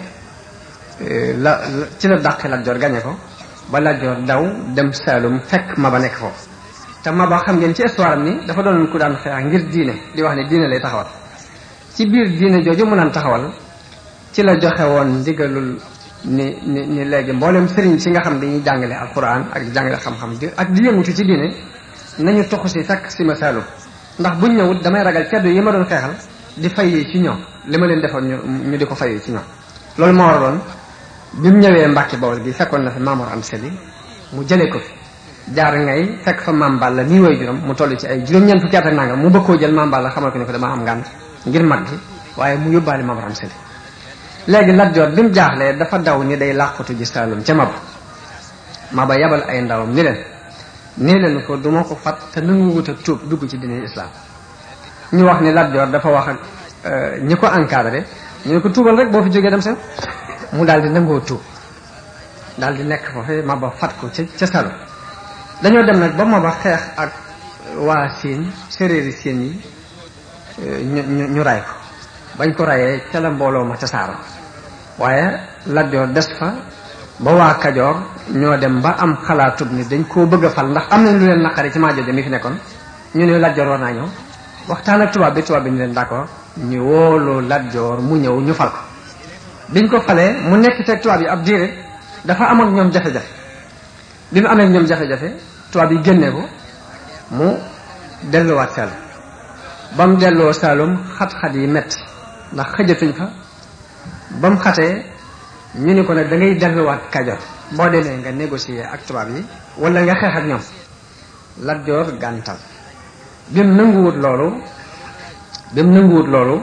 la ci la dàqe Lat Joor gañe ko ba Lat Joor daw dem Saalum fekk Maba nekk foofu te Maba xam ngeen ci histoire am ni dafa doon ku daan xeex ngir diine di wax ne diine lay taxawal ci biir diine jooju mu daan taxawal ci la joxe woon ndigalul ni ni ni léegi mboolem sëriñ si nga xam dañuy jàngale alquran ak jàngale xam-xam di ak di yëngutu ci diine nañu toxu si fekk si ma Saalum ndax buñ ñëwut damay ragal ceddo yi ma doon xeexal di fayee ci ñoom li ma leen defoon ñu ñu di ko fayee ci ñoom loolu moo waraloon bi mu ñëwee Mbàkke Bawol gi fekkoon na fi Maamor Anta Sali mu jëlee ko fi jaar ngay fekk fa Maam Balla nii way juróom mu toll ci ay juróom-ñeent fukki at ak nangam mu bëgg koo jël Maam Balla xamal ko ni ko damaa am ngànt ngir mag gi waaye mu yóbbaale Maamor Anta Sali léegi Lat Joor bi mu jaaxlee dafa daw ni day làqatu ji Saalum ca Maba Maba yabal ay ndawam ni leen nii leen ko duma ko fat te nangu wut ak tuub dugg ci diine islam ñu wax ni Lat Joor dafa wax ak ñi ko encadré ñu ne ko tuubal rek boo fi jógee dem seen mu daal di nangoo tuub daal di nekk foofu Maba fat ko ca ca Saalum dañoo dem nag ba Maba xeex ak waa Siin séréeri Siin yi ñu ñu ñu ray ko bañ ko rayee ca la mbooloo ma ca saaro waaye Lat Joor des fa ba waa Kajoor ñoo dem ba am xalaatub ni dañ koo bëgg a fal ndax am nañ lu leen naqari ci maa jooje mi fi nekkoon ñu ne Lat Joor war naa ñëw waxtaan ak tubaab bi tubaab bi ñu leen d'accord ñu woolu Lat Joor mu ñëw ñu fal ko biñ ko falee mu nekk te tubaab yi ab diire dafa amoon ñoom jafe-jafe bi mu amee ñoom jafe-jafe tubaab yi génnee ko mu delluwaat Saalum ba mu delloo Saalum xat-xat yi metti ndax xëjatuñ fa ba mu xatee ñu ni ko nag da ngay delluwaat Kajoor boo demee nga négocier ak tubaab yi wala nga xeex ak ñoom Lat Joor gàntal bi mu nanguwut loolu bi mu nanguwut loolu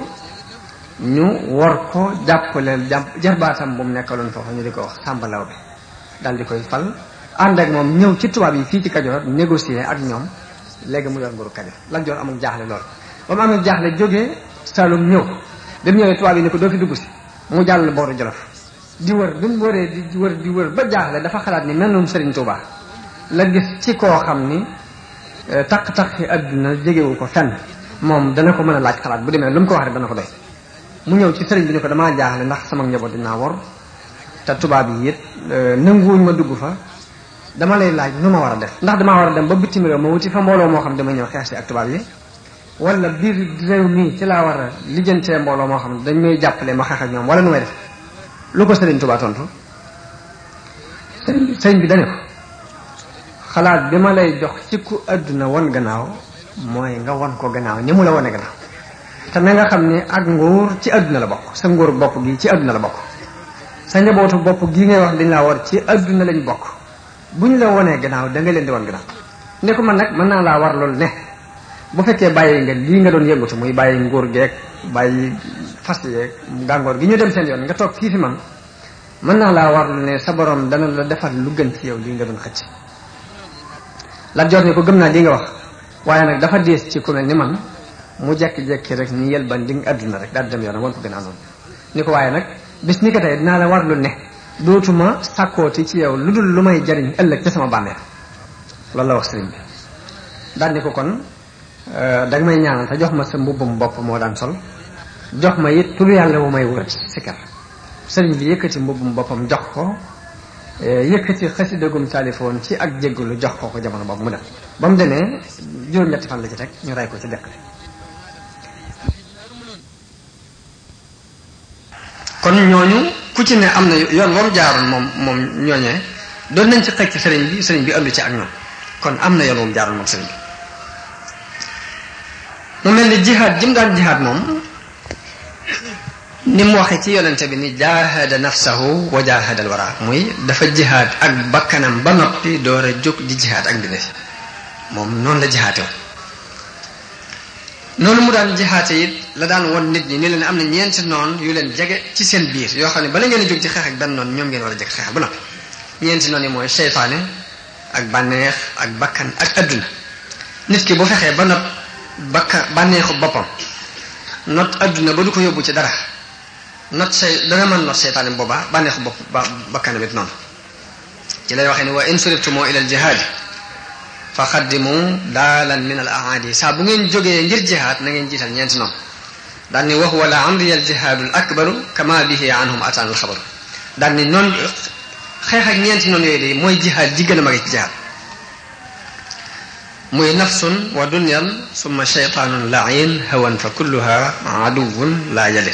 ñu war ko jàppaleel jàpp jarbaatam bu mu nekkaloon foofu ñu di ko wax Sàmba Lawbe dal di koy fal ànd ak moom ñëw ci tubaab yi fii ci Kajoor négocier ak ñoom léegi mu yor nguuru Kajoor Lat Joor amul jaaxle loolu ba mu amul jaaxle jógee Saalum ñëw bi mu ñëwee tubaab yi ni ko doo fi dugg si mu jàll booru Jolof di wër bi mu wëree di wër di wër ba jaaxle dafa xalaat ni mel noonu Serigne Touba la gis ci koo xam ni taq-taqi adduna jegewu ko fenn moom dana ko mën a laaj xalaat bu demee lu mu ko wax rek dana ko doy mu ñëw ci sëriñ bi ni ko damaa jaaxle ndax sama njaboot dañ naa wor te tubaab yi it nanguwuñ ma dugg fa dama lay laaj nu ma war a def ndax damaa war a dem ba bitim réew ma wuti fa mbooloo moo xam dama ñëw xeex si ak tubaab yi wala biir réew mii ci laa war a lijjantee mbooloo moo xam dañ may jàppale ma xeex ak ñoom wala nu may def lu ko sëriñ Tuubaa tontu sëriñ sëriñ bi dañu ko xalaat bi ma lay jox ci ku àdduna won gannaaw mooy nga won ko gannaaw ni mu la wone gannaaw te na nga xam ni ak nguur ci àdduna la bokk sa nguur bopp gi ci àdduna la bokk sa njabootu bopp gii ngay wax dañ laa war ci àdduna lañ bokk bu ñu la wonee gannaaw da nga leen di won gannaaw ne ko man nag mën naa laa war loolu ne bu fekkee bàyyi nga lii nga doon yëngatu muy bàyyi nguur geeg bàyyi fas yeeg gàngoor gi ñu dem seen yoon nga toog fii fi man mën naa laa war lu ne sa borom dana la defal lu gën ci yow lii nga doon xëcc Lat Joor ne ko gëm naa li nga wax waaye nag dafa dees ci ku mel ni man mu jekki-jekki rek ni yel ban di nga àdduna rek daal di dem yoonam wan ko gën a noonu ni ko waaye nag bis ni ko tey dinaa la war lu ne dootuma sàkkooti ci yow lu dul lu may jariñ ëllëg ca sama bàmmeel loolu la wax sëriñ bi daal di ko kon danga may ñaanal te jox ma sa mbubbum bopp moo daan sol jox ma it tur yàlla wu may wër sikar sëriñ bi yëkkati mbubbum boppam jox ko yëkkati xasida gum taalifoon ci ak jéggulu jox ko ko jamono boobu mu dem ba mu demee juróom-ñetti fan la ci teg ñu rey ko ci dëkk kon ñooñu ku ci ne am na yoon moom jaaroon moom moom ñooñee doon nañ ci xëcc sëriñ bi sëriñ bi andu ci ak ñoom kon am na yoon moom jaaroon moom sëriñ bi mu mel ni jihaad jim daan jihaad moom ni mu waxee ci yonente bi ni jaahada nafsahu wa jaahada alwara muy dafa jihaad ak bakkanam ba noppi door a jóg di jihaad ak mbindeef moom noonu la jihaate woon noonu mu daan jihaate it la daan won nit ñi ni leen am na ñeenti noon yu leen jege ci seen biir yoo xam ne bala ngeen a jóg ci xeex ak benn noonu ñoom ngeen war a jege xeex ba noppi ñeenti noonu yi mooy seytaane ak bànneex ak bakkan ak adduna nit ki bu fexee ba nopp bakka bànneexu boppam not adduna ba du ko yóbbu ci dara not say dana mën not seytaane boobaa bànneexu bopp ba bakkanam it noonu ci lay waxee ni wa in suribtumoo ila al jihaadi fa xaddimu daalan min al aadi saa bu ngeen jógee ngir jihaad na ngeen jiital ñeenti noonu daal ni wax wala amriya al jihaadu al akbaru kama bihi anhum ataan al xabaru daal ni noonu xeex ak ñeenti noonu yooyu de mooy jihaad ji gën a mage ci jihaad muy nafsun wa dunyan summa shaytaanun lain hawan fa kulluha aduwun laa yale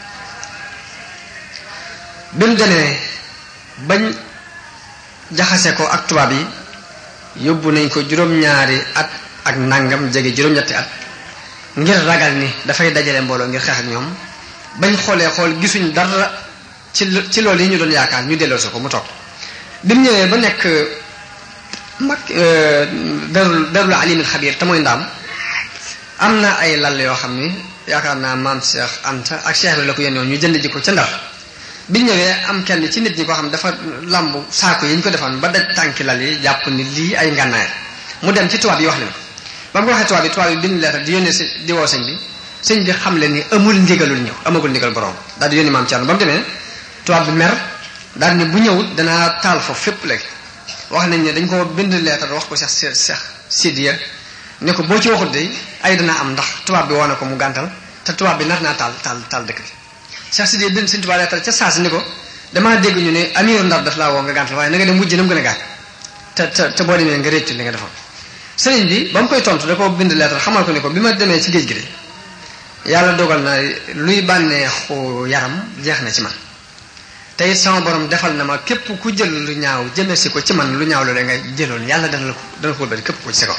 bi mu demee bañ jaxase ko ak tubaab yi yóbbu nañ ko juróom-ñaari at ak nangam jege juróom-ñetti at ngir ragal ni dafay dajale mbooloo ngir xeex ak ñoom bañ xoolee xool gisuñ dara ci ci loolu yi ñu doon yaakaar ñu delloo si ko mu toog bi mu ñëwee ba nekk mag darul darul alimil xabiir te mooy ndaam am na ay lal yoo xam ni yaakaar naa maam Cheikh Anta ak Cheikh bi la ko yéen ñu jënd ji ko ca Ndar biñ ñëwee am kenn ci nit ñi koo xam dafa lamb saako yi ñu ko defoon ba daj tànki lal yi jàpp ni lii ay ngànnaay mu dem ci tubaab yi wax leen ko ba mu ko waxee tubaab yi tubaab yi bind leetar di yónnee si di woo sëñ bi sëñ bi xam le ni amul ndigalul ñëw amagul ndigal borom daal di yónni maam Thierno ba mu demee tubaab bi mer daal ni bu ñëwul danaa taal foofu fépp léegi wax nañ ne dañ ko bind leetar wax ko Cheikh Cheikh Sidiya ne ko boo ci waxut de ay danaa am ndax tubaab bi woo na ko mu gàntal te tubaab bi nar naa taal taal taal dëkk bi Cheikh Sidiya bind sëñ tubaab leetar ca saasi ni ko damaa dégg ñu ne amiru Ndar daf laa woo nga gàntal waaye na nga dem mujj na mu gën a gaañ te te te boo demee nga réccu li nga defoon sëriñ bi ba mu koy tontu da ko bind leetar xamal ko ni ko bi ma demee ci géej gi de yàlla dogal na luy bànneexu yaram jeex na ci man te it sama borom defal na ma képp ku jël lu ñaaw jëme si ko ci man lu ñaaw loolu nga jëloon yàlla dana la ko dana ko wëlbati képp ko ci sa kaw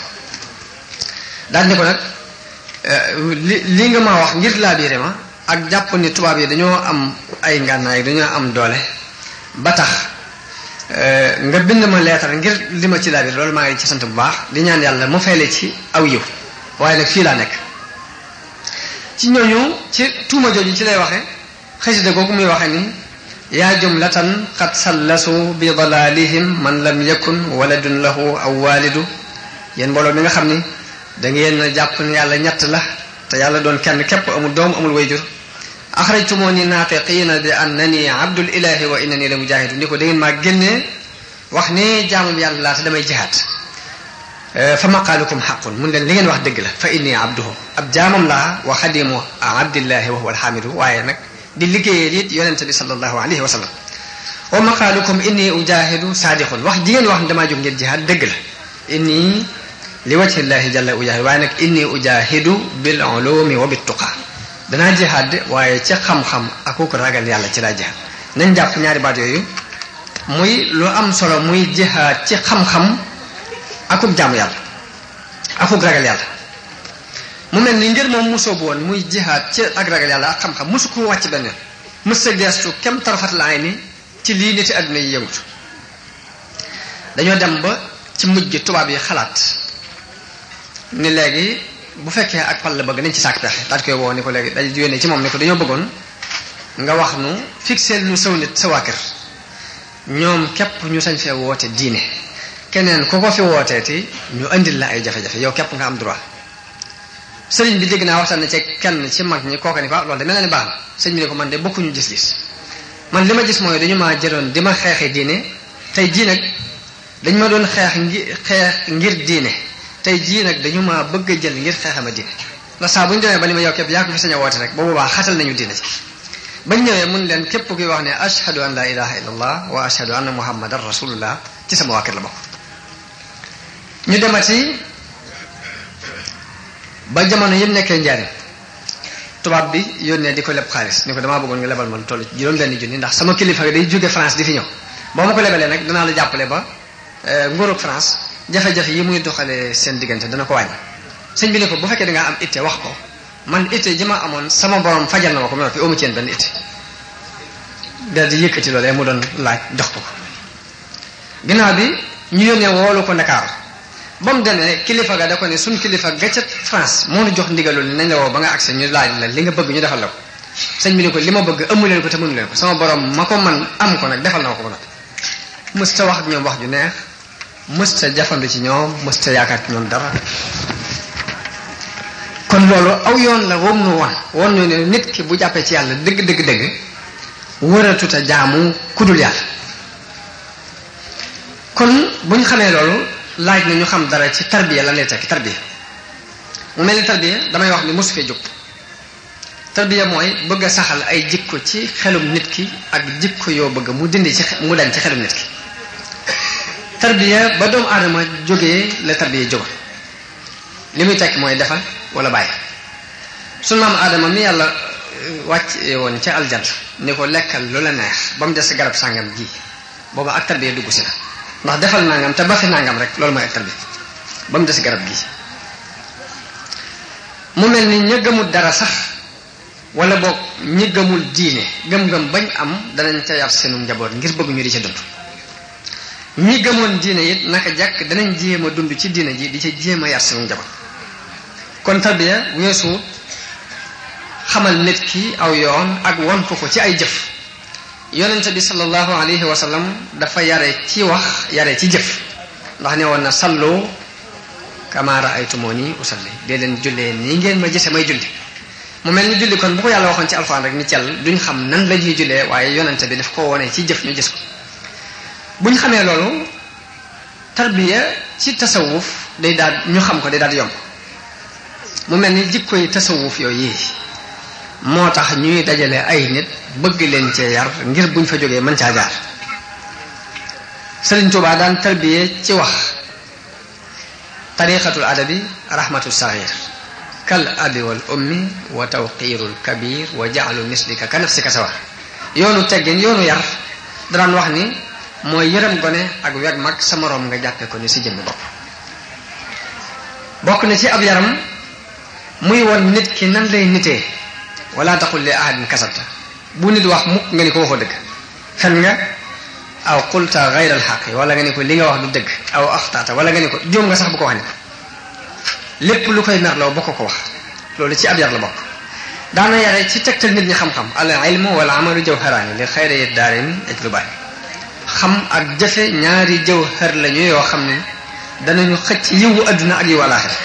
daal ni ko nag li li nga ma wax ngir laabiire ma ak jàpp ni tubaab yi dañoo am ay ngànnaay dañoo am doole ba tax nga bind ma leetar ngir li ma ci laabiire loolu maa ngi ci sant bu baax di ñaan yàlla mu fayle ci aw yiw waaye nag fii laa nekk ci ñooñu ci tuuma jooju ci lay waxe xasida googu muy waxe ni yaa jumlatan qad sallasu bi dalalihim man lam yakun waladun lahu aw walidu yéen mbooloo mi nga xam ni da ngeen jàpp ne yàlla ñett la te yàlla doon kenn képp amul doom amul wayjur axrajtumuni naafiqiina bi annani abdul ilahi wa innani la mujahidu ni ko da ngeen maa génnee wax ne jaamu yàlla laa te damay jihaad fa maqaalukum xaqun mun leen li ngeen wax dëgg la fa inni abduhu ab jaamam laa wa xadimu abdillahi wa huwa alxaamidu waaye nag di liggéeyee it yonente bi sallallahu alayhi wa sallam wa maqaalukum inni ujahidu saadiqun wax jigéen wax ne damaa jóg ngir jihaad dëgg la inni li wajhillahi jalla ujahidu waaye nag inni ujahidu bil ulumi wa bit tuqa danaa jihaad waaye ci xam-xam ak ko ragal yàlla ci laa jihaad nañ jàpp ñaari baat yooyu muy lu am solo muy jihaad ci xam-xam akuk jaamu yàlla akuk ragal yàlla mu mel ni ngir moom mosoo bu woon muy jihaad ci ak ragal yàlla ak xam-xam mosu ko wàcc benn yoon mos sa geestu kem tarafat laay ni ci lii niti àdduna yi yëngutu dañoo dem ba ci mujj gi tubaab yi xalaat ni léegi bu fekkee ak pal la bëgg nañ ci sàkk pexe daal koy woo ni ko léegi dañ yónnee ci moom ni ko dañoo bëggoon nga wax nu fixé nu saw nit sa waa kër ñoom képp ñu sañ fee woote diine keneen ku ko fi wooteeti ñu andil la ay jafe-jafe yow képp nga am droit sëriñ bi dégg naa waxtaan na ci kenn ci mag ñi kooka ni ko loolu de mel na ni baax na sëriñ bi ne ko man de bokkuñu gis-gis man li ma gis mooy dañu maa jëloon di ma xeexee diine tey jii nag dañ ma doon xeex ngir xeex ngir diine tey jii nag dañu ma bëgg a jël ngir xeexama diine ndax saa bu ñu demee ba ni ma yow képp yaa ko fi sañ a woote rek ba boobaa xatal nañu diine ci bañ ñëwee mun leen képp kuy wax ne ashhadu an la ilaha illallah wa ashhadu anna muhammadan rasulullah ci sama waa kër la bokk. ñu demati ba jamono yëpp nekkee njariñ tubaab bi yónnee di ko leb xaalis ni ko damaa bëggoon nga lebal ma lu toll ci juróom benn junni ndax sama kilifa day jóge France di fi ñëw boo ma ko lebalee nag danaa la jàppale ba nguurug France jafe-jafe yi muy doxalee seen diggante dana ko wàññi. sëñ bi ne ko bu fekkee da ngaa am itte wax ko man itte ji ma amoon sama borom fajal na ma ko ma fi amu ci yéen benn itte daal di yëkkati loolee mu doon laaj jox ko ko ginnaaw bi ñu yónnee woolu ko Ndakaaru ba mu demee kilifa ga da ko ne suñ kilifa ga ca France moo nu jox ndigalul nañ la woo ba nga accès ñu laaj la li nga bëgg ñu defal la ko sëñ bi ne ko li ma bëgg amu leen ko te mënu leen ko sama borom ma ko man am ko nag defal na ma ko ba noppi mësta wax ak ñoom wax ju neex mësta jafandu ci ñoom mësta yaakaar ci ñoom dara kon loolu aw yoon la wom nu wan woon ñu ne nit ki bu jàppee ci yàlla dëgg dëgg dëgg wëratuta jaamu kudul yàlla kon bu ñu xamee loolu laaj na ñu xam dara ci tarbiya lan lay tekki tarbiya mu mel ni tarbiya damay wax ni mosu fee jóg tarbiya mooy bëgg a saxal ay jikko ci xelum nit ki ak jikko yoo bëgg mu dindi ci mu dañ ci xelum nit ki tarbiya ba doomu aadama jógee la tarbiya jóg li muy tekk mooy defal wala bàyyi sunu maam aadama mi yàlla wàcc woon ca aljanna ni ko lekkal lu la neex ba mu des garab sàngam ji booba ak tarbiya dugg si la ndax defal nangam te ba fi nangam rek loolu mooy ak tarbiya ba mu des garab gi mu mel ni ña gëmul dara sax wala boog ñi gëmul diine gëm-gëm bañ am danañ ca yar seenu njaboot ngir bëgg ñu di ca dund ñi gëmoon diine it naka jàkk danañ jéem a dund ci diine ji di ca jéem a yar seenu njaboot kon tarbiya weesu xamal nit ki aw yoon ak won ko ko ci ay jëf yonente bi sallallahu alayhi wa sallam dafa yare ci wax yare ci jëf ndax ne woon na sallu kama ra'aytumuni usalli dee leen jullee nii ngeen ma gise may julli mu mel ni julli kon bu ko yàlla waxoon ci alxuraan rek ni cell duñ xam nan la ñuy jullee waaye yonente bi daf ko wone ci jëf ñu gis ko buñ xamee loolu tarbiya ci tasawuf day daal ñu xam ko day daal di yomb mu mel ni jikko yi tasawuf yooyu yi moo tax ñuy dajale ay nit bëgg leen cee yar ngir buñ fa jógee mën caa jaar Sëriñ Tuubaa daan tarbiye ci wax tariqatul adabi rahmatu saghir kal abi wal ummi wa tawqirul kabir wa ja'lu mislika ka nafsika sawa yoonu teggin yoonu yar daan wax ni mooy yërëm gone ak weg mag sa moroom nga jàppe ko ni si jëmmi bopp bokk na ci ab yaram muy won nit ki nan lay nitee wala taqul li ahadin kasabta bu nit wax mukk nga ni ko waxoo dëgg fen nga aw qulta ghayra alxaqi wala nga ni ko li nga wax du dëgg aw axtaata wala nga ni ko jóom nga sax bu ko wax ni ko lépp lu koy merloo bokk ko wax loolu ci ab yar la bokk daana yare ci tegtal nit ñi xam-xam al ilmu wal amalu jawharaani li xayri daarini ajlubaani xam ak jëfe ñaari jawhar lañu yoo xam ne danañu xëcc yiwu adduna ak yiwu alaaxira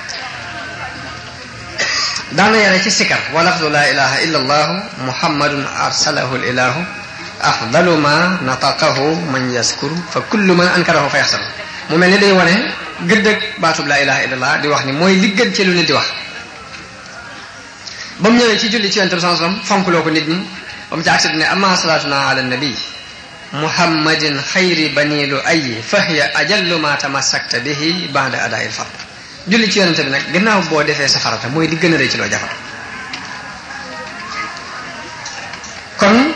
daana yare ci sikar wa lafdu la ilaha illa allahu muhammadun arsalahu ilahu afdalu ma nataqahu man yaskuru fa kullu man ankarahu fa yaxsaru mu mel ni day wane gëddëg baatub la ilaha illa allah di wax ni mooy li gën ci lu nit di wax ba mu ñëwee ci julli ci yonent bi sallallahu alayhi wasallam fonkloo ko nit ñi ba mu ci agsi ne amma salatuna ala nabi muhammadin xayri bani lu ayi fa hiya ajallu ma tamassakta bihi ba'da ada'il fard julli ci yonente bi nag gannaaw boo defee sa farata mooy di gën a rëy ci loo jafat kon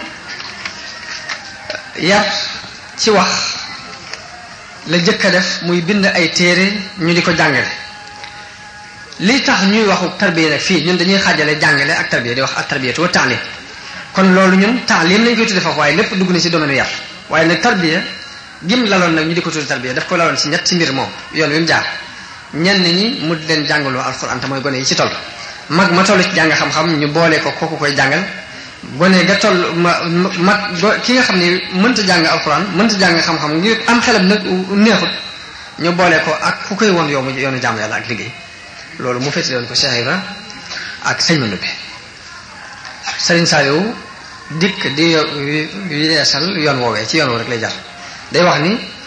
yar ci wax la jëkk a def muy bind ay téere ñu di ko jàngale li tax ñuy waxu tarbiya nag fii ñun dañuy xaajale jàngale ak tarbiya di wax ak tarbiyatu wa taalim kon loolu ñun taalim lañ koy tudde foofu waaye lépp dugg na ci domaine yar waaye nag tarbiya gim laloon nag ñu di ko tudde tarbiya daf ko laloon ci ñett ci mbir moom yoon wi mu jaar ñenn ñi mu leen jàngaloo alxuraan te mooy gone yi ci toll mag ma toll ci jàng xam-xam ñu boole ko kooku koy jàngal gone ga toll ma mag ki nga xam ne mënta jàng alxuraan mënta jàng xam-xam ngir am xelam nag neexut ñu boole ko ak ku koy won yoonu yoonu jàmm yàlla ak liggéey loolu mu féetale woon ko Cheikh Ibra ak sëñ Mandumbe Sëriñ Saliou dikk di yeesal yoon woowee ci yoon woo rek lay jaar day wax ni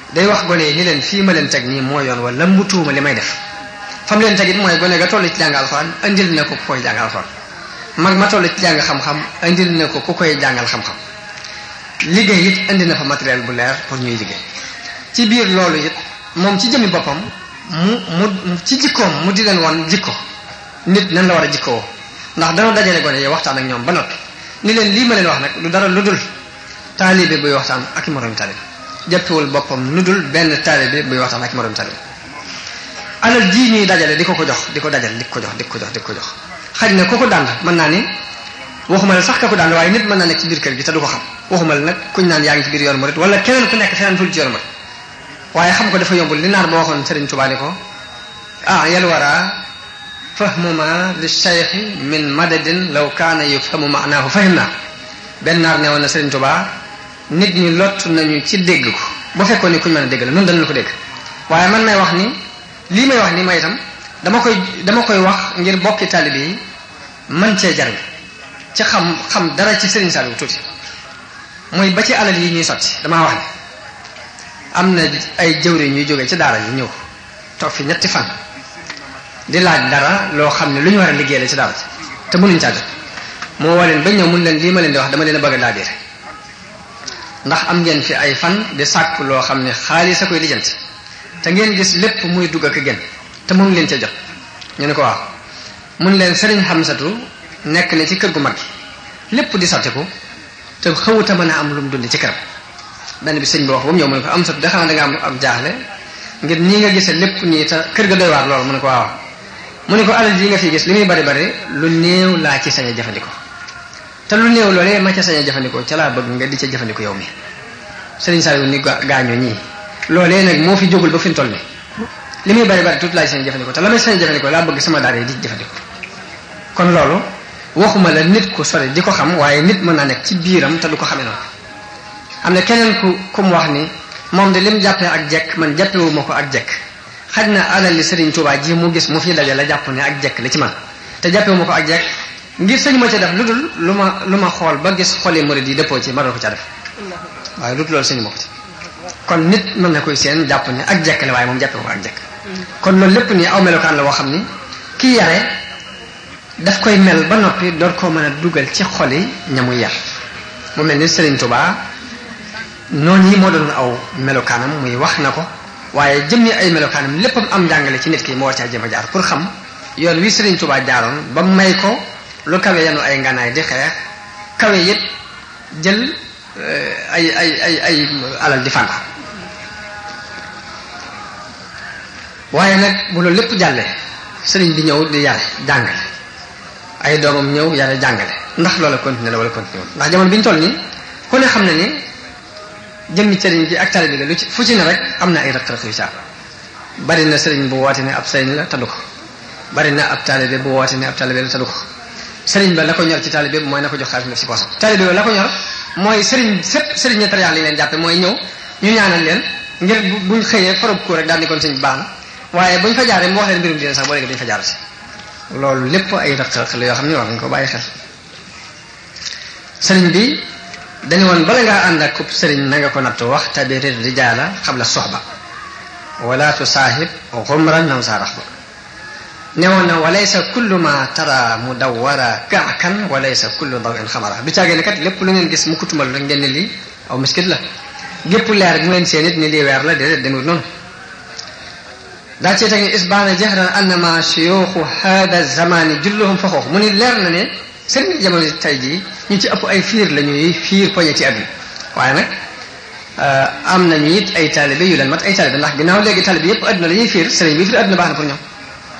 day wax gone yi ni leen fii ma leen teg nii moo yoon wala mu tuuma li may def fam leen teg it mooy gone ga toll ci jàng alxuraan indil na ko ku koy jàngal alxuraan mag ma toll ci jàng xam-xam indil na ko ku koy jàngal xam-xam liggéey it indi na fa matériel bu leer pour ñuy liggéey ci biir loolu it moom ci jëmmi boppam mu mu ci jikkoom mu di leen wan jikko nit nan la war a jikkoo ndax dana dajale gone yi waxtaan ak ñoom ba noppi ni leen lii ma leen wax nag lu dara lu dul taalibe buy waxtaan ak i moroom taalibe jàppewul boppam lu dul benn taalibe buy waxtaan ak i moroom taalibe alal ji ñuy dajale di ko ko jox di ko dajale di ko jox di ko jox di ko jox xaj na ku ko dànd mën naa ni waxuma la sax ka ko dànd waaye nit mën naa nekk ci biir kër gi te du ko xam waxuma la nag kuñ naan yaa ngi ci biir yoon murit wala keneen ku nekk feneen ful ci yoon murit waaye xam ko dafa yombul li naar ba waxoon Sëriñ Tuubaa ni ko ah yal wara fahmu ma li shaykhi min madadin law kaana yufhamu maanaahu fahim naa benn naar ne woon na Sëriñ Tuubaa nit ñi lott nañu ci dégg ko bu fekkoon ni kuñ mën a dégg la noonu danañu ko dégg waaye man may wax ni lii may wax ni may itam dama koy dama koy wax ngir bokki taalibe yi man cee jariñ ci xam xam dara ci Sëriñ Saliou tuuti mooy ba ci alal yi ñuy sotti damaa wax ne am na ay jëwriñ ñuy jógee ci daara yi ñëw toog fi ñetti fan di laaj dara loo xam ne lu ñu war a liggéey la ci daara ji te mënuñ caa jot moo woo leen ba ñëw mun leen lii ma leen di wax dama leen a bëgg a laabiire ndax am ngeen fi ay fan di sàkk loo xam ne xaalis a koy lijjanti te ngeen gis lépp muy dugg ak a génn te mënu leen ca jot ñu ne ko waaw mun leen Sëriñ Xamsatu nekk ne ci kër gu mag gi lépp di sottiku te xawuta mën a am lu mu dundi ci këram benn bi sëñ bi wax ba mu ñëw mu ne ko am satu da xanaa da nga am am jaaxle ngir nii nga gisee lépp nii te kër ga doy waar loolu mu ne ko waaw mu ne ko alal ji nga fi gis li muy bari bari lu néew laa ci sañ a jëfandikoo te lu néew loolee ma ca sañ a jëfandikoo ca laa bëgg nga di ca jëfandikoo yow mi Sëriñ Saliou ni gaañoo ñii loolee nag moo fi jógul ba fi mu toll nii li muy bari bari tuuti laa ci sañ a jëfandikoo te la may sañ a jëfandikoo laa bëgg sama daara yi di jëfandikoo kon loolu waxuma la nit ku sori di ko xam waaye nit mën naa nekk ci biiram te du ko xamee noonu am na keneen ku ku mu wax ni moom de lim jàppee ak jekk man jàppewuma ko ak jekk xaj na alal li Sëriñ Tuubaa ji mu gis mu fi daje la jàpp ne ak jekk li ci man te jàppewuma ko ak jekk ngir sëñ ma ca def lu dul lu ma lu ma xool ba gis xoli murid yi dëppoo ci ma doon ko ca def waaye lu dul loolu sëñ ma ko ci kon nit mën na koy seen jàpp ne ak jekk la waaye moom jàppewu ko ak jekk kon loolu lépp nii aw melokaan la woo xam ni kii yare daf koy mel ba noppi door koo mën a dugal ci xoli ñamu yar mu mel ni Sëriñ Tuubaa noonu yi moo doon aw melokaanam muy wax na ko waaye jëmmi ay melokaanam léppam am njàngale ci nit ki moo war caa jëm a jaar pour xam yoon wi Sëriñ Tuubaa jaaroon ba may ko lu kawe yanu ay nganaay di xeex kawe yëpp jël ay ay ay ay alal di fànta waaye nag bu loolu lépp jàllee sëriñ bi ñëw di yare jàngale ay doomam ñëw yare jàngale ndax loola continué la wala continué woon ndax jamono bi ñu toll nii ku ne xam ne ni jëmmi sëriñ bi ak taalibe bi lu ci fu ci ne rek am na ay rëq-rëq yu ca bari na sëriñ bu woote ne ab sëriñ la taddu ko bari na ab taalibe bu woote ne ab taalibe la taddu ko sëriñ ba la ko ñor ci taalibe bi mooy na ko jox xaalis def ci poosam taalibe ba la ko ñor mooy sëriñ sépp sëriñ ña tariyaax li leen jàppe mooy ñëw ñu ñaanal leen ngir buñ xëyee farob ko rek daal di kon sëriñ bi baax na waaye buñ fa jaaree mu wax leen mbirum dina sax boo léegi dañ fa jaarati loolu lépp ay rëq-rëq la yoo xam ne war nañ ko bàyyi xel sëriñ bi dañu woon bala ngaa ànd ak kub sëriñ na nga ko nattu wax tabiri rijaala xabla soxba wala tusaahib xumran naw saarax ba newoon na walaysa kullu ma tara mudawwara kaakan walaysa kullu daw in xamara du caagee ne kat lépp lu ngeen gis mu kutumal rek ngeen ne lii aw miskit la gépp leer bu ngeen seen it ni lii weer la déedéet demut noonu daa cee teg ni isbaana jahran annama shuyuxu hada zamani julluhum fa xoox mu ni leer na ne sëriñ jamono tey jii ñu ci ëpp ay fiir la ñuy fiir poñe ci àdduna waaye nag am nañu it ay taalibe yu leen mat ay taalibe ndax ginnaaw léegi taalibe yëpp àdduna la ñuy fiir sëriñ bi fiir àdduna baax na pour ñoom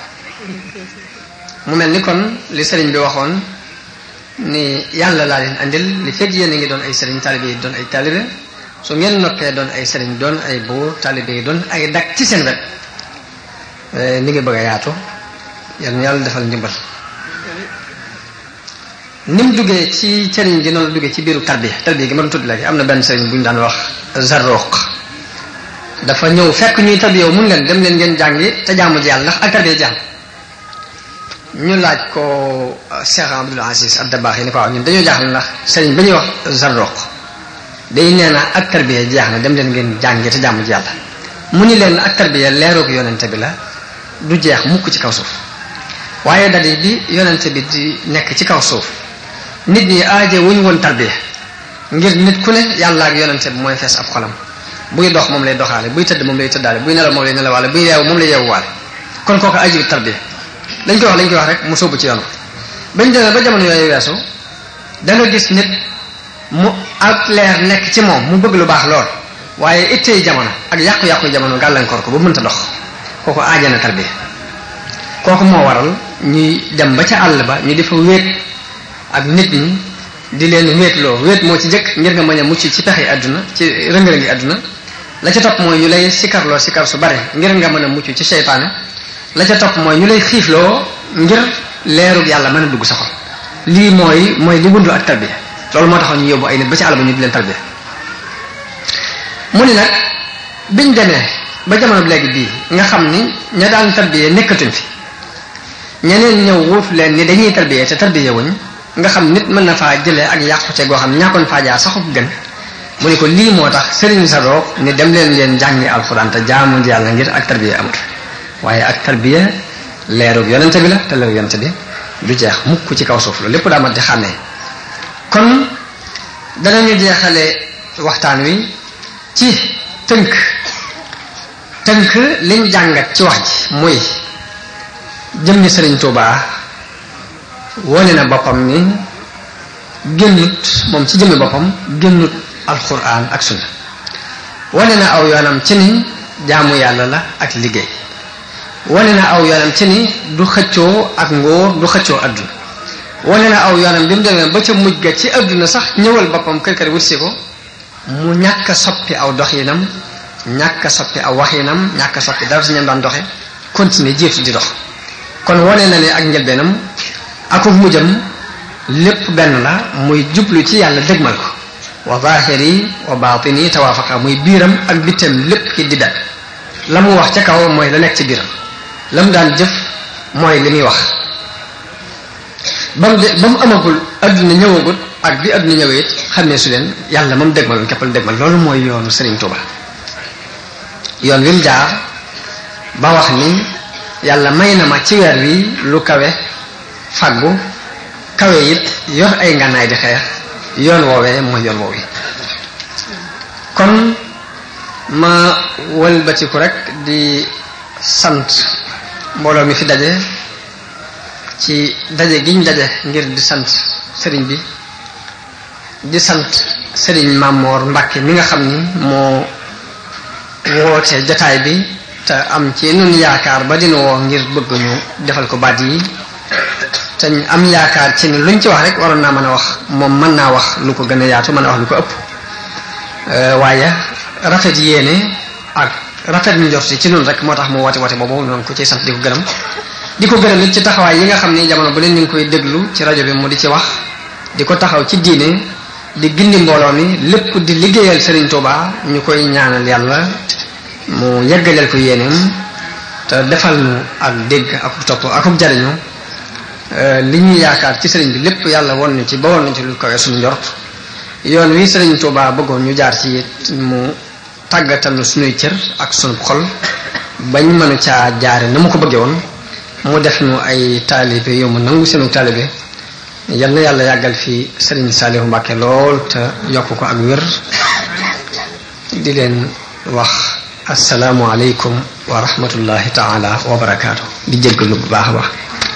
mu mel ni kon li sëriñ bi waxoon ni yàlla laa leen andil li fekk yéen a ngi doon ay sëriñ taalibe yi doon ay taalibe su ngeen noppee doon ay sëriñ doon ay buur taalibe yi doon ay dak ci seen wet ni ngi bëgg a yaatu yal na yàlla defal ndimbal ni mu duggee ci sëriñ gi noonu duggee ci biiru tarbiya tarbiya gi ma doon tudd léegi am na benn sëriñ bu ñu daan wax Zarruq dafa ñëw fekk ñuy tarbiya mun leen dem leen ngeen jàngi te jaamu ji yàlla ndax ak tarbiya jàng ñu laaj ko Cheikh Abdoul Aziz Ad-Dabakh yi ni ko waaw ñun dañoo jaaxle ndax sëriñ ba ñuy wax Zarruq day nee na ak tarbiya jeex na dem leen ngeen jàngi te jàmm ji yàlla mu ni leen ak tarbiya leeroog yonente bi la du jeex mukk ci kaw suuf waaye dadi bi yonente bi di nekk ci kaw suuf nit ñi aaje wuñ woon tarbiya ngir nit ku ne yàlla ak yonente bi mooy fees ab xolam buy dox moom lay doxaale buy tëdd moom lay tëddaale buy nelaw moom lay nelawaale buy yeewu moom lay yeewuwaale kon kooku aaji tarbiya lañ koy wax lañ koy wax rek mu sóobu ci yoon bañ demee ba jamono yooyu weesu da nga gis nit mu ak leer nekk ci moom mu bëgg lu baax lool waaye ittey jamono ak yàqu-yàqu jamono gàllankoor ko ba mënta dox kooku aajana tarbiya kooku moo waral ñuy dem ba ca àll ba ñu di fa wéet ak nit ñi di leen wéetloo wéet moo ci jëkk ngir nga mën a mucc ci pexe àdduna ci rëng-rëngi àdduna la ca topp mooy ñu lay sikarloo sikar su bare ngir nga mën a mucc ci seytaane la ca topp mooy ñu lay xiifloo ngir leerug yàlla mën a dugg sa xol lii mooy mooy li bundu ak tarbiya loolu moo taxoon ñu yóbbu ay nit ba ci àll ba ñu di leen tarbiya mu ni nag biñ demee ba jamono bi léegi bii nga xam ni ña daan tarbiya nekkatuñ fi ñeneen ñëw wuutu leen ni dañuy tarbiya te tarbiya wuñ nga xam nit mën na faa jëlee ak yàqute goo xam ne ñàkkoon faa jaar saxu gën mu ni ko lii moo tax sëriñ sa roog ni dem leen leen jàngi alxuraan te jaamu yàlla ngir ak tarbiya amut waaye ak tarbiya leerug yonente bi la te leerug yonente bi du jeex mukk ci kaw suuf loolu lépp daa mat di xàmmee kon danañu jeexale waxtaan wi ci tënk tënk liñ jàngat ci wax ji muy jëmmi sëriñ Tuubaa wone na boppam ni génnut moom ci jëmmi boppam génnut alquran ak sunna wone na aw yoonam ci ni jaamu yàlla la ak liggéey wone na aw yoonam ci ni du xëccoo ak ngóor du xëccoo adduna wone na aw yoonam bi mu demee ba ca mujj ga ci adduna sax ñëwal boppam kër kër wutsi ko mu ñàkk a soppi aw doxinam ñàkk a soppi aw waxinam ñàkk a soppi dara si ñam daan doxe continuer jiitu di dox kon wone na ne ak njëlbeenam akuk mujjam lépp benn la muy jublu ci yàlla dëgmal ko wa zahiri wa batini tawaafaqa muy biiram ak bittam lépp ki di dat la mu wax ca kaw mooy la nekk ci biiram la mu daan jëf mooy li muy wax ba mu de ba mu amagul adduna ñëwagut ak bi adduna ñëwee it xam ne su leen yàlla moom dëgmaloon képpal dëgmal loolu mooy yoonu Serigne Touba yoon wi mu jaar ba wax ni yàlla may na ma ci weer wi lu kawe faggu kawe it yor ay ngànnaay di xeex yoon woowee mooy yoon woowi kon ma wëlbatiku rek di sant mbooloo mi fi daje ci daje giñ daje ngir di sant sëriñ bi di sant sëriñ Mamor Mbàkke mi nga xam ni moo woote jataay bi te am ci nun yaakaar ba dina woo ngir bëgg ñu defal ko baat yi te am yaakaar ci ni luñ ci wax rek waroon naa mën a wax moom mën naa wax lu ko gën a yaatu mën a wax lu ko ëpp waaye rafet yéene ak rafet ñu jot ci nun rek moo tax mu woote woote boobu noonu ko ciy sant di ko gërëm di ko gërëm it ci taxawaay yi nga xam ni jamono bu leen ñu ngi koy déglu ci rajo bi mu di ci wax di ko taxaw ci diine di gindi mbooloo mi lépp di liggéeyal Serigne Touba ñu koy ñaanal yàlla mu yeggaleel ko yéeneem te defal nu ak dégg ak topp akub jariñu li ñuy yaakaar ci sëriñ bi lépp yàlla won ñu ci ba won nañ ci lu kawe suñu njort yoon wi Serigne Touba bëggoon ñu jaar ci it mu tàggatal nu suñuy cër ak sunu xol bañ mënu caa jaare na mu ko bëggee woon mu def nu ay taalibe yow mu nangu seenu taalibe yal na yàlla yàggal fi Serigne Saliou Mbacke lool te yokk ko ak wér di leen wax asalaamu aleykum wa rahmatullahi taala wa barakaatu di jéggalu bu baax a baax